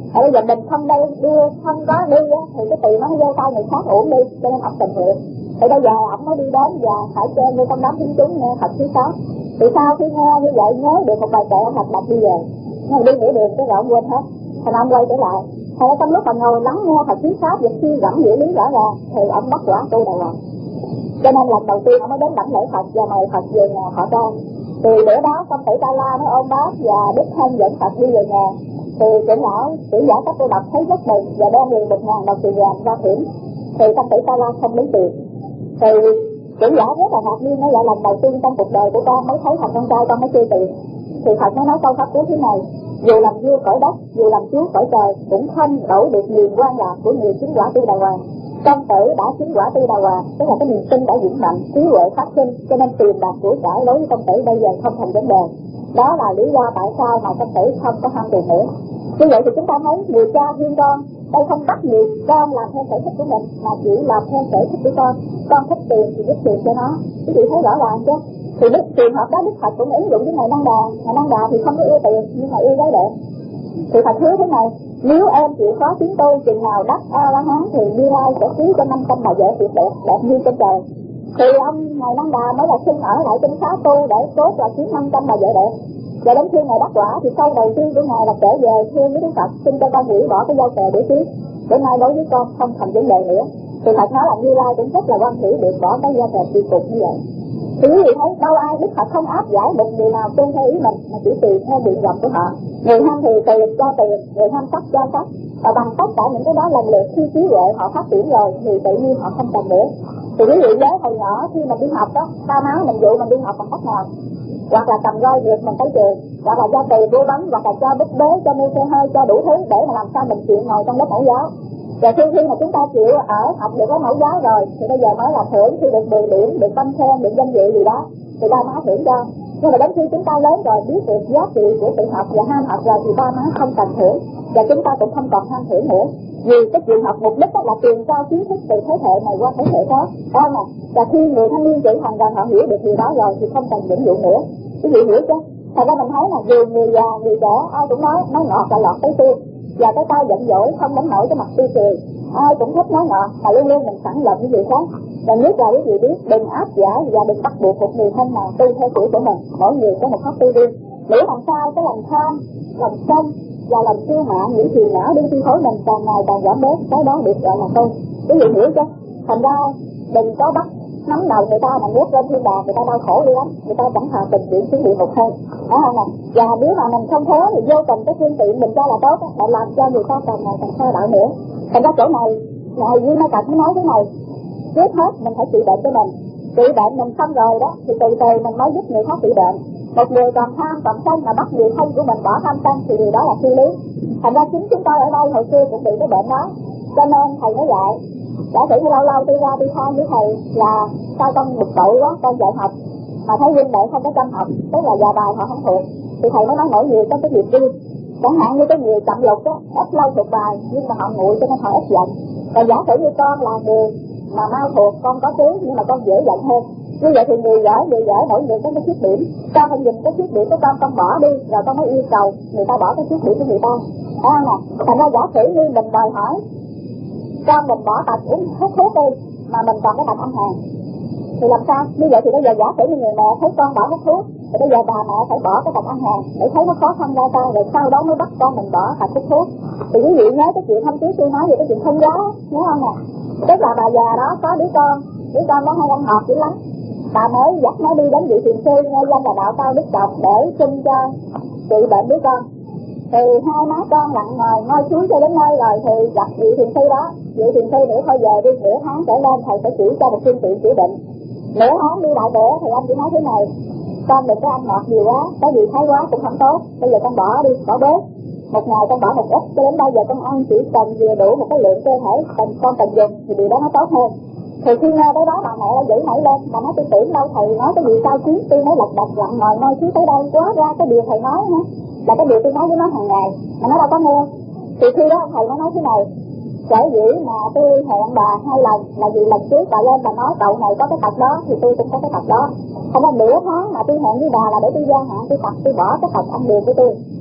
Ở bây giờ mình không đây đưa, không có đi á, thì cái tiền nó vô tay người khác uổng đi, cho nên ông tình nguyện. Thì bây giờ ông mới đi đến và phải cho như trong đám chúng chúng nghe thật thứ sáu. Thì sau khi nghe như vậy nhớ được một bài kệ ông đọc đi về, nhưng đi nửa đường cái rồi ông quên hết. Thành ông quay trở lại. Thì trong lúc mà ngồi lắng nghe thật thứ sáu việc suy gẫm nghĩa lý rõ ràng thì ông bắt quả tu đàng hoàng. Cho nên lần đầu tiên ông mới đến đảnh lễ Phật và mời Phật về nhà họ trang. Thì bữa đó công tử Ta La mới ôm bác và đích thân dẫn Phật đi về nhà. Thì trưởng lão chỉ giả các cô đọc thấy rất mừng và đem liền một ngàn đồng tiền vàng ra thưởng. Thì công tử Ta La không lấy tiền. Thì trưởng lão rất là ngạc nhiên, nói là lần đầu tiên trong cuộc đời của con mới thấy thằng con trai con mới chơi tiền. Thì Phật mới nói câu pháp cuối thế này: dù làm vua cõi đất, dù làm chúa cõi trời, cũng không đổi được niềm quan lạc của người chứng quả tu đàng hoàng. Công tử đã chứng quả tu đàng hoàng, tức là cái niềm tin đã vững mạnh, trí huệ phát sinh, cho nên tiền bạc của cải đối với công tử bây giờ không thành vấn đề. Đó là lý do tại sao mà công tử không có ham tiền nữa. Như vậy thì chúng ta thấy người cha thương con, đây không bắt người con làm theo sở thích của mình, mà chỉ làm theo sở thích của con. Con thích tiền thì giúp tiền cho nó, quý vị thấy rõ ràng chứ? Thì đức trường hợp đó Đức Phật cũng ứng dụng với ngài Năng Đà. Ngài Năng Đà thì không có yêu tiền nhưng mà yêu gái đẹp. Thì Phật hứa thế này: nếu em chịu khó tiến tu chừng nào đắc A La Hán thì Như Lai sẽ ký cho năm trăm bà vợ tuyệt đẹp đẹp như trên trời. Thì ông ngài Năng Đà mới là xin ở lại trên xá tu để cốt là kiếm năm trăm bà vợ đẹp. Và đến khi ngài đắc quả thì câu đầu tiên của ngài là trở về thương với Đức Phật, xin cho con hủy bỏ cái giao kè để tiếp. Bữa nay đối với con không thành vấn đề nữa. Thì Phật nói là Như Lai cũng rất là quan hỷ được bỏ cái giao kè kỳ cục như vậy. Thì quý vị thấy đâu ai Đức Phật không áp giải một người nào tuân theo ý mình, mà chỉ tùy theo nguyện vọng của họ. Người ham thì tiền cho tiền, người ham sắc cho sắc. Và bằng tất cả những cái đó lần lượt khi trí huệ họ phát triển rồi thì tự nhiên họ không cần nữa. Thì quý vị nhớ hồi nhỏ khi mình đi học đó, ba má mình dụ mình đi học bằng cách nào? Hoặc là cầm roi vượt mình tới trường, hoặc là cho tiền búa bánh, hoặc là cho bút bế, cho mua xe hơi, cho đủ thứ để mà làm sao mình chịu ngồi trong lớp mẫu giáo. Và khi khi mà chúng ta chịu ở học được cái mẫu giáo rồi thì bây giờ mới là thưởng, khi được mười điểm, được tâm khen, được danh dự gì đó thì ba má thưởng cho. Nhưng mà đến khi chúng ta lớn rồi biết được giá trị của tự học và ham học rồi thì ba má không cần thưởng, và chúng ta cũng không còn ham thưởng nữa. Vì cái chuyện học mục đích là truyền trao kiến thức từ thế hệ này qua thế hệ khác, phải không ạ? Và khi người thanh niên trưởng thành rồi họ hiểu được điều đó rồi thì không cần dẫn dụ nữa. Quý vị hiểu chứ? Thật ra mình thấy là dù người già người trẻ ai cũng nói nói ngọt là lọt tới xương, và cái tay giận dỗi không đánh nổi cái mặt tươi cười. Ai cũng thích nói ngọt mà luôn luôn mình sẵn lòng với người khác. Và nhất là quý vị biết đừng áp giải và đừng bắt buộc một người thân nào tu theo tuổi của mình. Mỗi người có một pháp tư riêng. Nếu làm sao cái lòng tham, lòng sân và lòng kiêu mạn, những phiền não đi chi phối mình càng ngày càng giảm bớt, cái đó được gọi là tu. Quý vị hiểu chứ? Thành ra đừng có bắt nắm đầu người ta mà nuốt lên thiên đàng, người ta đau khổ đi lắm, người ta chẳng thà tình nguyện xuống địa ngục hơn, phải không ạ? Và nếu mà mình không thế thì vô tình cái phương tiện mình cho là tốt, lại làm cho người ta càng ngày càng xa đạo nữa. Thành ra chỗ này ngài Duy Ma Cật nói thế này: trước hết mình phải trị bệnh cho mình, trị bệnh mình xong rồi đó thì từ từ mình mới giúp người khác trị bệnh. Một người còn tham còn sân mà bắt người thân của mình bỏ tham sân thì điều đó là phi lý. Thành ra chính chúng tôi ở đây hồi xưa cũng bị cái bệnh đó, cho nên thầy nói vậy. Giả sử như lâu lâu tôi ra tôi than với thầy là sao con bực bội quá, con dạy học mà thấy huynh đệ không có chăm học, tức là giờ bài họ không thuộc, thì thầy mới nói mỗi người có cái nghiệp riêng. Chẳng hạn như cái người chậm lục á, ít lâu thuộc bài nhưng mà họ nguội cho nên họ ít giận. Còn giả sử như con là người mà mau thuộc, con có tiếng nhưng mà con dễ giận hơn. Như vậy thì người giỏi người giỏi mỗi người có cái khuyết điểm. Con phải nhìn cái khuyết điểm của con con bỏ đi rồi con mới yêu cầu người ta bỏ cái khuyết điểm của người ta. Phải không ạ? Thành ra giả sử như mình đòi hỏi con mình bỏ tật uống hút thuốc đi mà mình còn cái tật ăn hàng thì làm sao? Như vậy thì bây giờ giả sử như người mẹ thấy con bỏ hút thuốc thì bây giờ bà mẹ phải bỏ cái tật ăn hàng để thấy nó khó khăn ra sao, rồi sau đó mới bắt con mình bỏ tật hút thuốc. Thì quý vị nhớ cái chuyện hôm trước tôi nói về cái chuyện thân giá, nhớ không nè? Tức là bà già đó có đứa con, đứa con đó hay ăn ngọt dữ lắm, bà mới dắt nó đi đến vị thiền sư nghe danh là đạo cao đức độc để xin cho trị bệnh đứa con. Thì hai má con lặng ngồi ngồi xuống cho đến nơi rồi thì gặp vị thiền sư đó. Vị thiền sư nữa thôi về đi nửa tháng trở lên thầy sẽ chỉ cho một phương tiện chữa bệnh. Nửa tháng đi lại bữa thì anh chỉ nói thế này: con đừng có ăn ngọt nhiều quá, cái gì thái quá cũng không tốt, bây giờ con bỏ đi, bỏ bớt. Một ngày con bỏ một ít, cho đến bây giờ con ăn chỉ cần vừa đủ một cái lượng cơ thể cần con cần dùng thì điều đó nó tốt hơn. Thì khi nghe tới đó bà mẹ đã dữ nổi lên, bà nói tôi tưởng đâu thầy nói cái gì sao chứ, tôi mới lật đật lặng ngồi ngồi chứ tới đây quá ra cái điều thầy nói nữa là cái điều tôi nói với nó hàng ngày mà nó đâu có nghe. Thì khi đó thầy mới nói thế này: sở dĩ mà tôi hẹn bà hai lần là vì lần trước bà lên bà nói cậu này có cái tật đó thì tôi cũng có cái tật đó, không có nửa tháng mà tôi hẹn với bà là để tôi gia hạn tôi tật tôi bỏ cái tật ăn đường của tôi.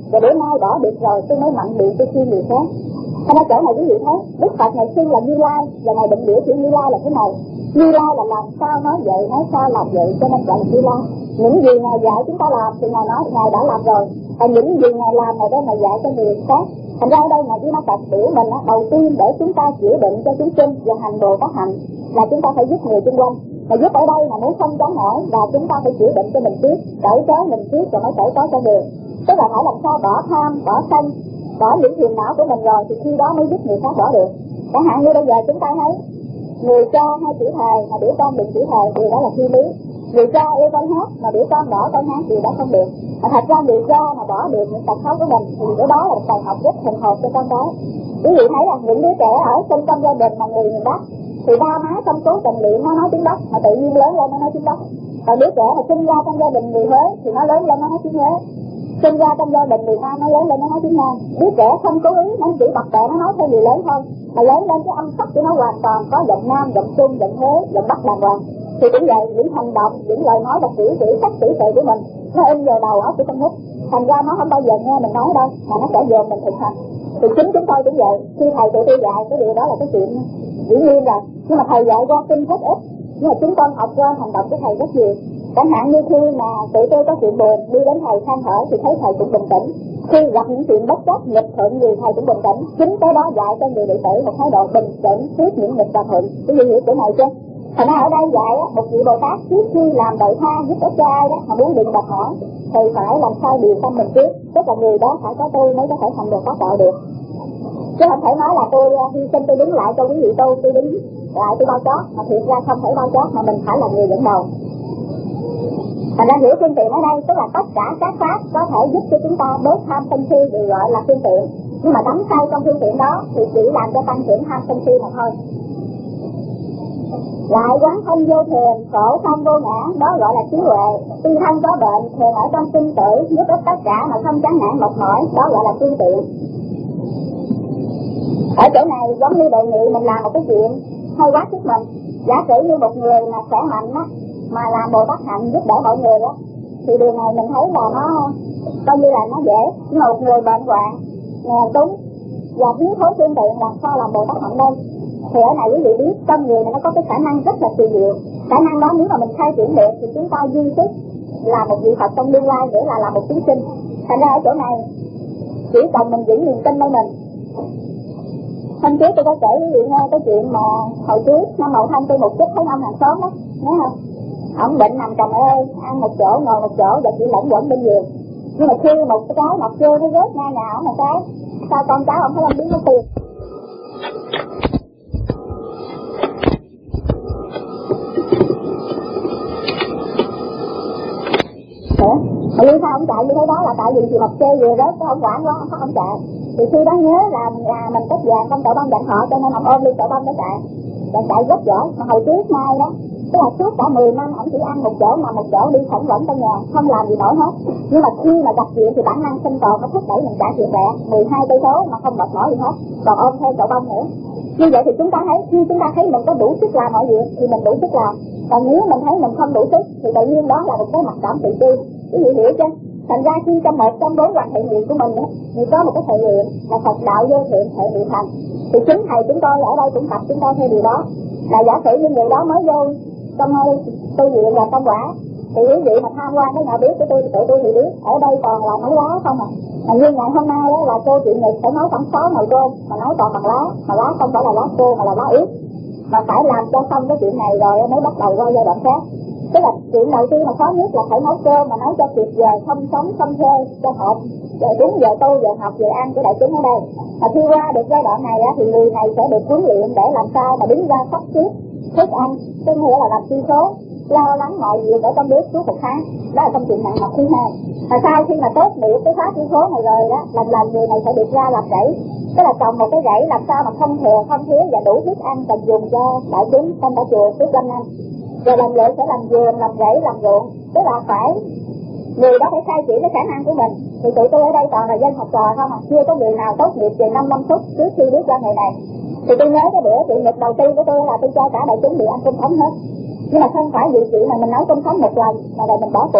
Rồi bữa nay bỏ được rồi tôi mới mạnh miệng tôi khuyên người khác. Thế ra chỗ này quý vị thấy Đức Phật ngày xưa là Như Lai, và ngài định biểu chữ Như Lai là thế này. Như Lai là làm sao nói vậy, nói sao làm vậy, cho nên gọi là Như Lai. Những gì ngài dạy chúng ta làm thì ngài nói ngài đã làm rồi, và những gì ngài làm ngài đây ngài dạy cho người khác. Thành ra ở đây ngài Di Ma Cật biểu mình đầu tiên để chúng ta chữa bệnh cho chúng sinh và hành Bồ Tát hạnh là chúng ta phải giúp người xung quanh. Mà giúp ở đây là muốn không chống nổi và chúng ta phải chữa bệnh cho mình trước, cởi trói mình trước rồi mới cởi trói cho người. Tức là phải làm sao bỏ tham, bỏ sân, bỏ những phiền não của mình rồi thì khi đó mới giúp người khác bỏ được. Chẳng hạn như bây giờ chúng ta thấy người cha hay chữ thề mà biểu con đừng chữ thề thì đó là phi lý. Người cha yêu con hát mà biểu con bỏ con hát thì đó không được. Mà thật ra người cha mà bỏ được những tật xấu của mình thì cái đó là một bài học rất hùng hồn cho con cái. Quý vị thấy là những đứa trẻ ở trong trong gia đình mà người miền Bắc thì ba má trong cố tình luyện nó nói tiếng Bắc mà tự nhiên lớn lên nó nói tiếng Bắc. Còn đứa trẻ mà sinh ra trong gia đình người Huế thì nó lớn lên nó nói tiếng Huế. Sinh ra trong gia đình miền Nam nó lớn lên nó nói tiếng Nam. Đứa trẻ không cố ý nó chỉ bập bẹ nó nói theo người lớn thôi, mà lớn lên cái âm sắc của nó hoàn toàn có giọng Nam, giọng Trung, giọng Huế, giọng Bắc đàng hoàng. Thì cũng vậy, những hành động, những lời nói và cử chỉ cách cử chỉ của mình nó in vào đầu óc của con nít. Thành ra nó không bao giờ nghe mình nói đâu, mà nó sẽ dồn mình thực hành. Thì chính chúng tôi cũng vậy, khi thầy tụi tôi dạy cái điều đó là cái chuyện dĩ nhiên rồi. Nhưng mà thầy dạy qua kinh rất ít, nhưng mà chúng con học qua hành động của thầy rất nhiều. Chẳng hạn như khi mà tụi tôi có chuyện buồn đi đến thầy than thở thì thấy thầy cũng bình tĩnh. Khi gặp những chuyện bất chấp nghịch thuận gì thầy cũng bình tĩnh. Chính cái đó dạy cho người đệ tử một thái độ bình tĩnh trước những nghịch và thuận. Cái gì hiểu chỗ này chưa? Thành ra ở đây dạy một vị Bồ Tát trước khi làm đại tha giúp ích cho ai đó mà muốn đừng bạch hỏi thì phải làm sao điều tâm mình trước. Tức là người đó phải có tu mới có thể thành được Pháp đạo được. Chứ không thể nói là tôi hy sinh tôi đứng lại cho quý vị tu, tôi đứng lại tôi bao chót, mà thiệt ra không thể bao chót mà mình phải là người dẫn đầu. Thành ra hiểu phương tiện ở đây tức là tất cả các pháp có thể giúp cho chúng ta đốt tham sân si đều gọi là phương tiện, nhưng mà đắm say trong phương tiện đó thì chỉ làm cho tăng trưởng tham sân si mà thôi. Lại quán thân vô thường, khổ không vô ngã, đó gọi là trí huệ. Tuy thân có bệnh, thường ở trong sinh tử, giúp ích tất cả mà không chán nản mệt mỏi, đó gọi là phương tiện. Ở chỗ này giống như đề nghị mình làm một cái chuyện hay quá sức mình. Giả sử như một người mà khỏe mạnh á, mà làm Bồ Tát hạnh giúp đỡ mọi người á, thì điều này mình thấy là nó coi như là nó dễ. Nhưng mà một người bệnh hoạn, nghèo túng và thiếu thốn phương tiện làm sao làm Bồ Tát hạnh đây? Thì ở này quý vị biết con người này nó có cái khả năng rất là kỳ diệu. Khả năng đó nếu mà mình khai triển được thì chúng ta duy sức là một vị Phật trong tương lai, nghĩa là làm một chúng sinh. Thành ra ở chỗ này chỉ cần mình giữ niềm tin nơi mình. Hôm trước tôi có kể với quý vị nghe cái chuyện mà hồi trước năm Mậu Thân tôi một chút thấy ông hàng xóm đó, nhớ không? Ông bệnh nằm cầm ơi, ăn một chỗ ngồi một chỗ và chỉ lẫn quẩn bên giường. Nhưng mà khi một cái trái mọc trưa nó rớt ngay nhà ông một cái, sao con cháu ông thấy ông biến nó tiền. Mà vì sao ông chạy như thế đó là tại vì chị mọc trưa vừa rớt, ông quản quá, ông không chạy. Thì khi đó nhớ là nhà mình cất vàng trong chậu bông dặn họ, cho nên ông ôm ly chậu bông để chạy. Và chạy rất giỏi, mà hồi trước nay đó, tức là suốt cả mười năm ông chỉ ăn một chỗ mà một chỗ đi thẳng vẫn trong nhà, không làm gì nổi hết. Nhưng mà khi mà gặp chuyện thì bản năng sinh tồn nó thúc đẩy mình chạy chuyện lẹ, mười hai cây số mà không mệt mỏi gì hết, còn ôm theo chậu bông nữa. Như vậy thì chúng ta thấy, khi chúng ta thấy mình có đủ sức làm mọi việc thì mình đủ sức làm. Còn nếu mình thấy mình không đủ sức thì tự nhiên đó là một cái mặc cảm tự ti. Quý vị hiểu chưa? Thành ra khi trong một trong bốn hoàn thiện nguyện của mình đó, thì có một cái thể nguyện là Phật đạo vô thiện thể nguyện thành. Thì chính thầy chúng tôi ở đây cũng tập chúng tôi theo điều đó. Là giả sử như người đó mới vô trong tu viện và công quả, thì quý vị mà tham quan cái nào biết của tôi, tụi tôi thì biết. Ở đây còn là nấu lá không à. Mà như ngày hôm nay đó là cô chuyện nghịch phải nấu khoảng sáu nồi cơm, mà nấu toàn bằng lá, mà lá không phải là lá khô mà là lá ướt. Mà phải làm cho xong cái chuyện này rồi mới bắt đầu qua giai đoạn khác. Tức là chuyện đầu tiên mà khó nhất là phải nấu cơm, mà nấu cho kịp giờ không sống không thuê cho hợp, rồi đúng giờ tu giờ học giờ ăn của đại chúng ở đây. Mà khi qua được giai đoạn này á, thì người này sẽ được huấn luyện để làm sao mà đứng ra sắp xếp thức ăn, tức nghĩa là làm chi số, lo lắng mọi việc ở trong bếp suốt một tháng. Đó là trong chuyện nặng học thứ hai. Và sau khi mà tốt nghiệp cái pháp chi số này rồi đó, lần lần người này sẽ được ra làm rẫy. Tức là trồng một cái rẫy làm sao mà không thừa không thiếu và đủ thức ăn cần dùng cho đại chúng trong cả chùa suốt quanh năm. Rồi lần lượt sẽ làm vườn, làm rẫy, làm ruộng. Tức là phải người đó phải khai triển cái khả năng của mình. Thì tụi tôi ở đây toàn là dân học trò không à, chưa có người nào tốt nghiệp về năm năm phút trước khi bước ra nghề này. Thì tôi nhớ cái bữa chuyện nghịch đầu tiên của tôi là tôi cho cả đại chúng bị ăn cơm sống hết. Nhưng mà không phải vì chuyện mà mình nấu cơm sống một lần mà rồi mình bỏ cuộc.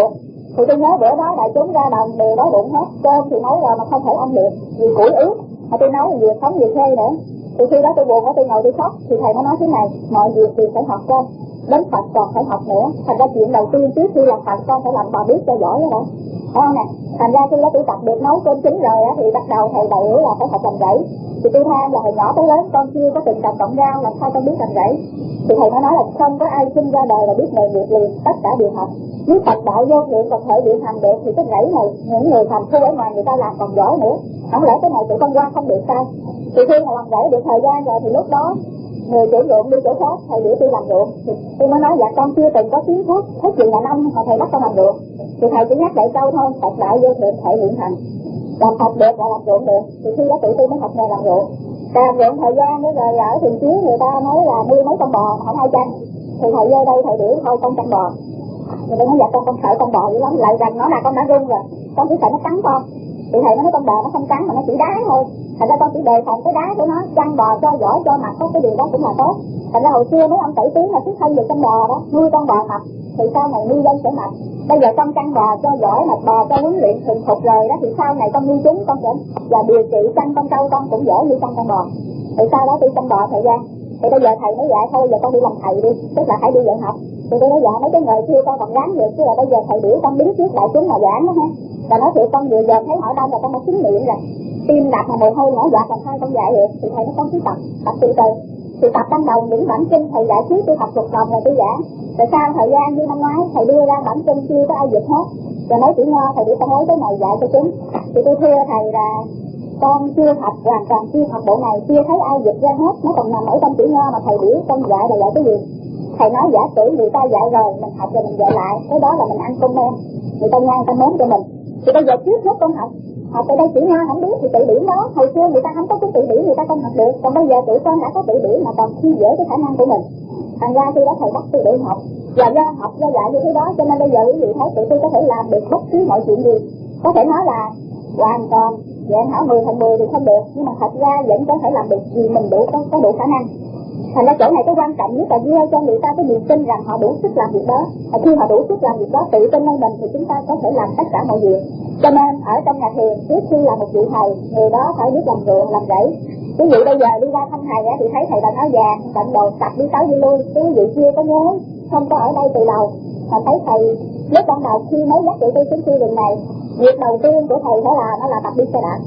Thì tôi nhớ bữa đó đại chúng ra đồng đều đói bụng hết, cơm thì nấu rồi mà không thể ăn được vì củi ướt, mà tôi nấu vừa sống vừa khê nữa. Thì khi đó tôi buồn quá, tôi ngồi tôi khóc. Thì thầy mới nói thế này: mọi việc thì phải học con, đến Phật còn phải học nữa. Thành ra chuyện đầu tiên trước khi làm Phật con phải làm bà biết cho giỏi đó, phải không nè? Thành ra khi đó tôi tập được nấu cơm chín rồi á, thì bắt đầu thầy bảo là phải học làm rẫy. Thì tôi than là hồi nhỏ tới lớn con chưa có từng trồng cọng rau, làm sao con biết làm rẫy? Thì thầy mới nói là không có ai sinh ra đời là biết nghề nghiệp liền, tất cả đều học. Nếu Phật đạo vô nguyện còn thể điều hành được thì cái rẫy này những người thành thu ở ngoài người ta làm còn giỏi nữa. Không lẽ cái này tụi con qua không được sao? Thì khi mà làm rẫy được thời gian rồi thì lúc đó người chủ ruộng đi chỗ khác, thầy biểu tôi làm ruộng. Thì tôi mới nói dạ con chưa từng có kiến thức hết chuyện là năm mà thầy bắt con làm ruộng. Thì thầy chỉ nhắc lại câu thôi: Phật đạo vô nguyện thể hiện thành, làm Phật được và làm ruộng được. Thì khi đó tụi tôi mới học nghề làm ruộng. Làm ruộng thời gian nữa rồi ở thiền chiếu người ta nói là nuôi mấy con bò mà không ai chăn. Thì thầy vô đây thầy biểu thôi con chăn bò. Người ta nói dạ con con sợ con bò dữ lắm, lại gần nó là con đã run rồi, con chỉ sợ nó cắn con. Thì thầy nói con bò nó không cắn mà nó chỉ đá thôi. Thành ra con chỉ đề phòng cái đá của nó, chăn bò cho giỏi cho mặt, có cái điều đó cũng là tốt. Thành ra hồi xưa mấy ông tẩy tiếng là xuất thân về con bò đó, nuôi con bò mập thì sau này nuôi dân sẽ mập. Bây giờ con chăn bò cho giỏi, mập bò cho huấn luyện thuần thục rồi đó, thì sau này con nuôi chúng con sẽ và điều trị chăn con trâu con cũng dễ như chăn con bò. Thì sau đó tôi chăn bò thời gian. Thì bây giờ thầy nói dạ thôi giờ con đi làm thầy đi, tức là phải đi dạy học. Thì tôi nói dạ mấy cái người kia con còn gắn được, chứ là bây giờ thầy biểu con đứng trước đại chúng mà giảng đó ha. Và nói thiệt con vừa giờ thấy hỏi đâu là con đã chứng nghiệm rồi, tim đập mà mồ hôi nhỏ giọt làm sao con dạy được. Thì thầy nói con cứ tập, tập từ từ. Thì tập ban đầu những bản kinh thầy dạy trước tôi học thuộc lòng rồi tôi giảng. Rồi sau thời gian như năm ngoái thầy đưa ra bản kinh chưa có ai dịch hết, rồi nói chữ Nho thầy biểu con lấy cái này dạy cho chúng. Thì tôi thưa thầy là con chưa học hoàn toàn, chưa học bộ này, chưa thấy ai dịch ra hết, nó còn nằm ở trong chữ Nho mà thầy biểu con dạy là dạy cái gì. Thầy nói giả sử người ta dạy rồi mình học rồi mình dạy lại, cái đó là mình ăn cơm men, người ta ngang ta mến cho mình. Thì bây giờ trước hết con học học ở đây chữ Nho không biết thì tự điển đó, hồi xưa người ta không có cái tự điển người ta không học được, còn bây giờ tụi con đã có tự điển mà còn khi dễ cái khả năng của mình. Thành ra khi đó thầy bắt tôi để học, và do học do dạy như thế đó cho nên bây giờ quý vị thấy tụi tôi có thể làm được bất cứ mọi chuyện gì. Có thể nói là hoàn toàn dạng hảo mười phần mười thì không được, nhưng mà thật ra vẫn có thể làm được vì mình đủ có, có đủ khả năng. Thành ra chỗ này cái quan trọng nhất là gieo cho người ta cái niềm tin rằng họ đủ sức làm việc đó. Và khi họ đủ sức làm việc đó, tự tin lên mình thì chúng ta có thể làm tất cả mọi việc. Cho nên ở trong nhà thiền trước khi làm một vị thầy, người đó phải biết làm ruộng, làm rẫy. Ví dụ bây giờ đi ra thăm thầy á, thì thấy thầy bằng áo vàng, bận đồ tập đi tới đi lui, cái quý vị chưa có nhớ, không có ở đây từ đầu. Mà thấy thầy lúc ban đầu khi mới dắt tụi tôi xuống khu rừng này, việc đầu tiên của thầy phải làm đó là tập đi xe đạp.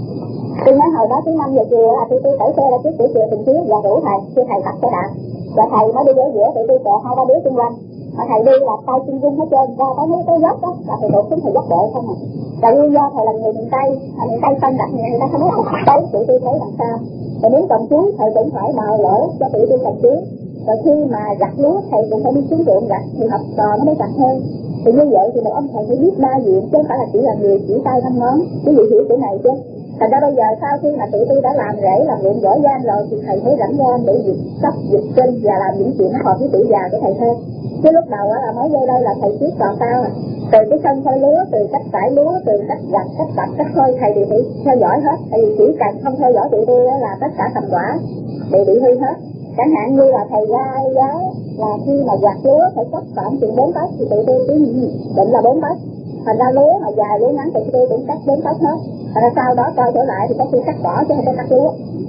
Tôi nhớ hồi đó tới năm giờ chiều là tôi tôi tẩy xe ra trước cửa chiều tình chiếu và rủ thầy khi thầy tập xe đạp, và thầy mới đi ở giữa tụi tôi kẹt hai ba đứa xung quanh. Mà thầy đi là tay chân rung hết trơn, ra tới mấy cái dốc đó là thầy đột xuống thầy dốc đệ không à. Tại vì do thầy là người miền Tây, ở miền Tây phân đặt người người ta không biết tới tụi tôi thấy làm sao. Rồi muốn trồng chuối thầy cũng phải bào lỡ cho tụi tôi trồng chuối. Rồi khi mà gặt lúa thầy cũng phải đi xuống ruộng gặt thì học trò nó mới gặt hơn. Thì như vậy thì một ông thầy phải biết đa diện chứ không phải là chỉ là người chỉ tay năm ngón. Quý vị hiểu chỗ này chứ? Thành ra bây giờ sau khi mà tụi tôi đã làm rễ làm ruộng giỏi giang rồi thì thầy mới rảnh rang để dịch sách dịch kinh và làm những chuyện hợp với tuổi già của thầy thêm. Chứ lúc đầu á là mới vô đây là thầy trước còn sao à. Từ cái sân phơi lúa, từ cách trải lúa, từ cách gặt, cách tập, cách phơi thầy đều phải theo dõi hết. Tại vì chỉ cần không theo dõi tụi tôi là tất cả thành quả đều bị hư hết. Chẳng hạn như là thầy ra giáo là khi mà gặt lúa phải cách khoảng chừng bốn tấc thì tụi tôi cứ định là bốn tấc. Thành ra lúa mà dài lúa ngắn thì tôi cũng cắt bốn tấc hết. Thành ra sau đó coi trở lại thì có khi cắt cỏ chứ không có cắt lúa.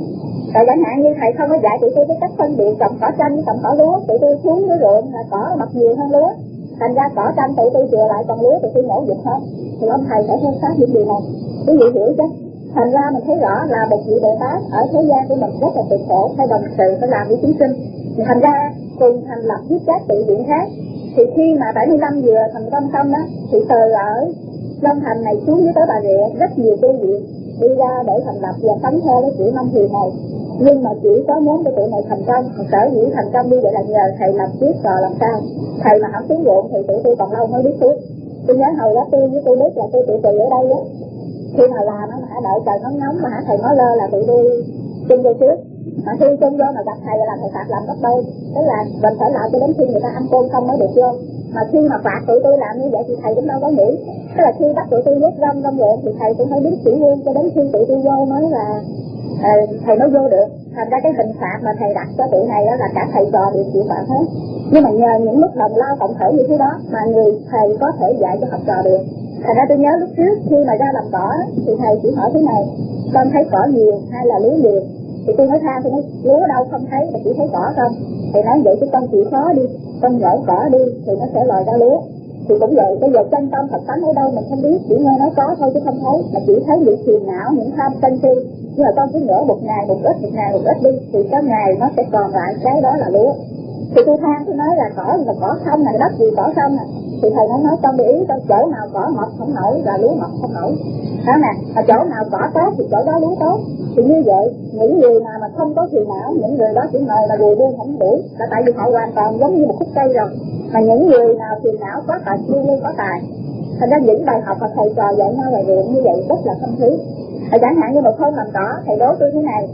Rồi chẳng hạn như thầy không có dạy tụi tôi cái cách phân biệt trồng cỏ chanh với trồng cỏ lúa, tụi tôi xuống cái ruộng là cỏ mọc nhiều hơn lúa. Thành ra cỏ chanh tụi tôi chừa lại, còn lúa tụi tôi nhổ dịch hết. Thì ông thầy phải theo sát những điều này, quý vị hiểu chứ? Thành ra mình thấy rõ là một vị Bồ Tát ở thế gian của mình rất là cực khổ, phải đồng sự phải làm với chúng sinh. Thì thành ra cùng thành lập với các tự viện khác. Thì khi mà bảy mươi lăm vừa thành công xong đó, thì từ ở Long Thành này xuống dưới tới Bà Rịa rất nhiều tu viện đi ra để thành lập và sống theo cái kiểu năm thiền này. Nhưng mà chỉ có nhóm của tụi này thành công, sở dĩ thành công đi vậy là nhờ thầy làm trước rồi làm sao. Thầy mà không xuống ruộng thì tụi tôi còn lâu mới biết xuống. Tôi nhớ hồi đó tôi với tôi biết là tôi tụi tùy ở đây á, khi mà làm á hả đợi trời nóng nóng mà hả thầy nói lơ là tụi tôi chung vô trước. Mà khi chung vô mà gặp thầy là thầy phạt làm gấp đôi, tức là mình phải làm cho đến khi người ta ăn cơm không mới được vô. Mà khi mà phạt tụi tôi làm như vậy thì thầy cũng đâu có nghĩ. Tức là khi bắt tụi tôi nhốt rong rong ruộng thì thầy cũng phải biết chữ nguyên cho đến khi tụi tôi vô mới là à, thầy nói vô được. Thành ra cái hình phạt mà thầy đặt cho tụi này đó là cả thầy trò đều chịu phạt hết. Nhưng mà nhờ những lúc đồng lao cộng khởi như thế đó mà người thầy có thể dạy cho học trò được. Thành ra tôi nhớ lúc trước khi mà ra làm cỏ thì thầy chỉ hỏi thế này: con thấy cỏ nhiều hay là lúa nhiều? Thì tôi nói tha, tôi nói lúa đâu không thấy mà chỉ thấy cỏ không. Thầy nói vậy chứ con chịu khó đi, con nhổ cỏ đi thì nó sẽ lòi ra lúa. Thì cũng vậy, bây giờ chân tâm thật tánh ở đâu mình không biết, chỉ nghe nói có thôi chứ không thấy, mà chỉ thấy những phiền não, những tham sân si. Nhưng mà con cứ nhổ một ngày một ít, một ngày một ít đi, thì có ngày nó sẽ còn lại cái đó là lúa. Thì tôi than, tôi nói là cỏ là cỏ không, là đất gì cỏ không à. Thì thầy nói nói con để ý con chỗ nào cỏ mọc không nổi là lúa mọc không nổi. Đó nè, mà chỗ nào cỏ tốt thì chỗ đó lúa tốt. Thì như vậy, những người nào mà không có phiền não, những người đó chỉ ngồi là buồn buông không đủ, là tại vì họ hoàn toàn giống như một khúc cây rồi. Mà những người nào phiền não có tài, luôn luôn có tài. Thành ra những bài học mà thầy trò dạy nhau là luyện như vậy rất là thâm thúy. Thầy chẳng hạn như một hôm làm cỏ, thầy đố tôi thế này: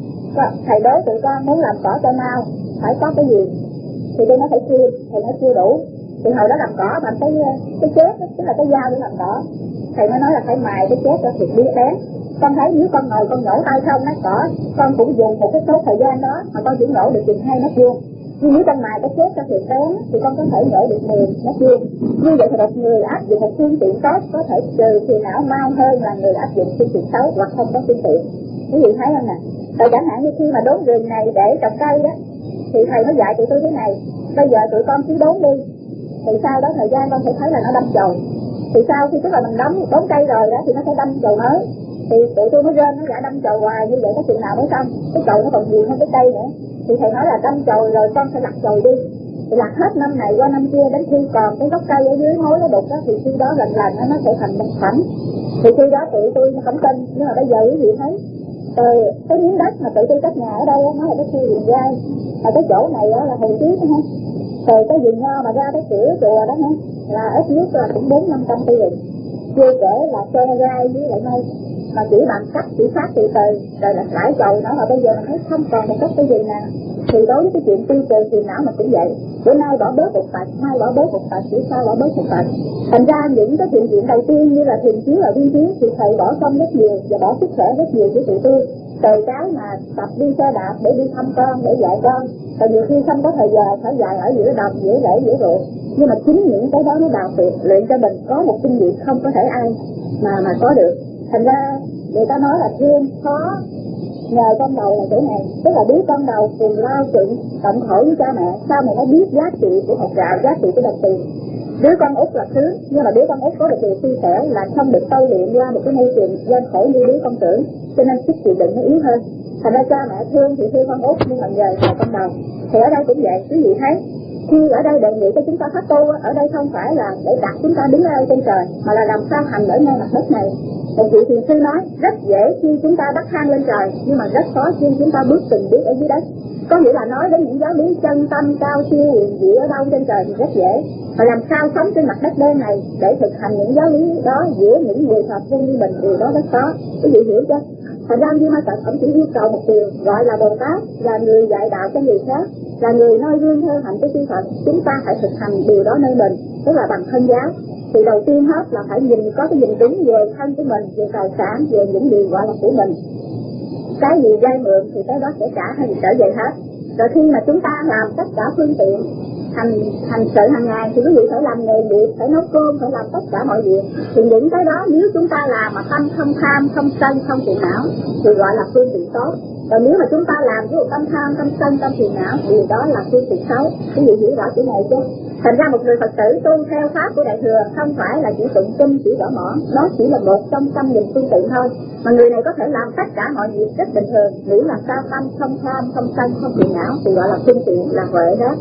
thầy đố tụi con muốn làm cỏ cho mau phải có cái gì? Thì tôi nói phải chưa, thầy nói chưa đủ. Thì hồi đó làm cỏ bằng cái cái chết, tức là cái dao để làm cỏ. Thầy mới nói là phải mài cái chết cho thiệt biết bén. Con thấy nếu con ngồi con nhổ tay không nó cỏ, con cũng dùng một cái số thời gian đó mà con chỉ nhổ được chừng hai mét vuông. Nhưng nếu con mài cái chết cho thiệt bén thì con có thể nhổ được mười mét vuông. Như vậy thì một người áp dụng một phương tiện tốt có thể trừ phiền não mau hơn là người áp dụng phương tiện xấu hoặc không có phương tiện. Quý vị thấy không nè? Rồi chẳng hạn như khi mà đốn rừng này để trồng cây đó, thì thầy mới dạy tụi tôi thế này: bây giờ tụi con cứ đốn đi, thì sau đó thời gian con sẽ thấy là nó đâm chồi. Thì sau khi tức là mình đóng đốn cây rồi đó thì nó sẽ đâm chồi mới. Thì tụi tôi mới rên nó đã đâm chồi hoài như vậy có chừng nào mới xong, cái chồi nó còn nhiều hơn cái cây nữa. Thì thầy nói là đâm chồi rồi con sẽ lặt chồi đi. Thì lặt hết năm này qua năm kia, đến khi còn cái gốc cây ở dưới hối nó đục đó, thì khi đó lần lần nó sẽ thành một phẩm. Thì khi đó tụi tôi không tin, nhưng mà bây giờ quý vị thấy rồi cái miếng đất mà tụi tôi cất nhà ở đây nó là cái khu vườn gai, mà cái chỗ này đó là hồi trước ha. Rồi cái vườn nho mà ra cái cửa chùa đó ha, là ít nhất là cũng bốn năm trăm cây rừng, chưa kể là xe gai với lại mây, mà chỉ bằng cách chỉ phát từ từ rồi là rải chồi nó, mà bây giờ mình thấy không còn một cách cái gì nào. Thì đối với cái chuyện tiêu trừ phiền não mà cũng vậy, bữa nay bỏ bớt một tật, mai bỏ bớt một tật, bữa sau bỏ bớt một tật. Thành ra những cái thiện chuyện đầu tiên như là thiền chiếu và viên chiếu thì thầy bỏ công rất nhiều và bỏ sức khỏe rất nhiều của tụi tôi. Từ cái mà tập đi xe đạp để đi thăm con, để dạy con, rồi nhiều khi không có thời giờ phải dạy ở giữa đồng, giữa lễ, giữa ruộng. Nhưng mà chính những cái đó nó đào luyện, luyện cho mình có một kinh nghiệm không có thể ai mà mà có được. Thành ra người ta nói là thương khó nhờ con đầu là chỗ này, tức là đứa con đầu cùng lao chuyện cộng khổ với cha mẹ, sao mà nó biết giá trị của học gạo, giá trị của đồng tiền. Đứa con út là thứ, nhưng mà đứa con út có được điều suy sẻ là không được tâu luyện qua một cái môi trường gian khổ như đứa con trưởng, cho nên sức chịu đựng nó yếu hơn. Thành ra cha mẹ thương thì thương con út, nhưng mà nhờ vào con đầu. Thì ở đây cũng vậy, quý vị thấy khi ở đây đề nghị cho chúng ta phát tu, ở đây không phải là để đặt chúng ta đứng ở trên trời, mà là làm sao hành ở ngay mặt đất này. Một vị thiền sư nói rất dễ khi chúng ta bắt thang lên trời, nhưng mà rất khó khi chúng ta bước từng bước ở dưới đất. Có nghĩa là nói đến những giáo lý chân tâm cao siêu huyền diệu ở đâu trên trời thì rất dễ, mà làm sao sống trên mặt đất đen này để thực hành những giáo lý đó giữa những người Phật tu như mình, điều đó rất khó. Quý vị hiểu chưa? Thành ra như Ma Cật ông chỉ yêu cầu một điều, gọi là Bồ Tát, là người dạy đạo cho người khác, là người noi gương theo hạnh của chư Phật. Chúng ta phải thực hành điều đó nơi mình, tức là bằng thân giáo. Thì đầu tiên hết là phải nhìn, có cái nhìn đúng về thân của mình, về tài sản, về những điều gọi là của mình. Cái gì vay mượn thì cái đó sẽ trả hay trở về hết. Rồi khi mà chúng ta làm tất cả phương tiện hành hành sự hàng ngày thì quý vị phải làm nghề nghiệp, phải nấu cơm, phải làm tất cả mọi việc. Thì những cái đó nếu chúng ta làm mà tâm không tham, không sân, không phiền não thì gọi là phương tiện tốt. Còn nếu mà chúng ta làm với tâm tham, tâm sân, tâm phiền não thì đó là phương tiện xấu. Quý vị hiểu rõ chữ này chứ? Thành ra một người Phật tử tu theo pháp của Đại Thừa không phải là chỉ tụng kinh, chỉ gõ mõ, đó chỉ là một trong trăm nghìn phương tiện thôi. Mà người này có thể làm tất cả mọi việc rất bình thường, miễn là sao tâm không tham, không sân, không phiền não thì gọi là phương tiện, là huệ đó.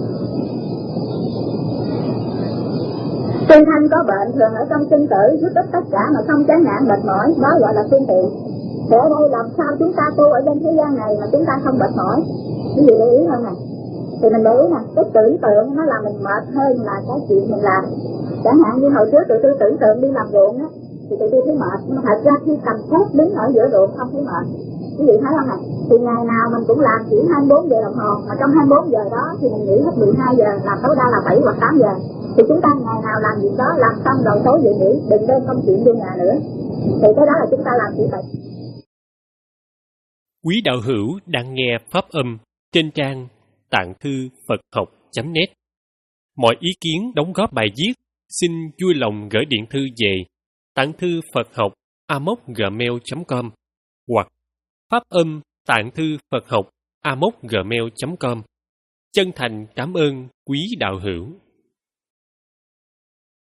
Trên thân có bệnh thường ở trong sinh tử, giúp ích tất cả mà không chán nản mệt mỏi, đó gọi là phương tiện. Thì ở đây làm sao chúng ta tu ở trên thế gian này mà chúng ta không mệt mỏi? Cái gì để ý không nè? Thì mình để ý nè, cái tưởng tượng nó làm mình mệt hơn là cái chuyện mình làm. Chẳng hạn như hồi trước tụi tôi tưởng tượng đi làm ruộng á, thì tụi tôi thấy mệt, nhưng mà thật ra khi cầm cuốc đứng ở giữa ruộng không thấy mệt. Quý vị thấy không nè? Thì ngày nào mình cũng làm chỉ hai mươi bốn giờ đồng hồ, mà trong hai mươi bốn giờ đó thì mình nghỉ hết mười hai giờ, làm tối đa là bảy hoặc tám giờ. Thì chúng ta ngày nào làm việc đó, làm xong rồi tối về nghỉ, đừng đem công chuyện vô nhà nữa. Thì cái đó là chúng ta làm chỉ vậy. Quý đạo hữu đang nghe pháp âm trên trang tạng thư Phật học chấm net. Mọi ý kiến đóng góp bài viết xin vui lòng gửi điện thư về tạng thư Phật học a m o c gmail chấm com hoặc pháp âm tạng thư Phật học a m o c gmail chấm com. Chân thành cảm ơn quý đạo hữu.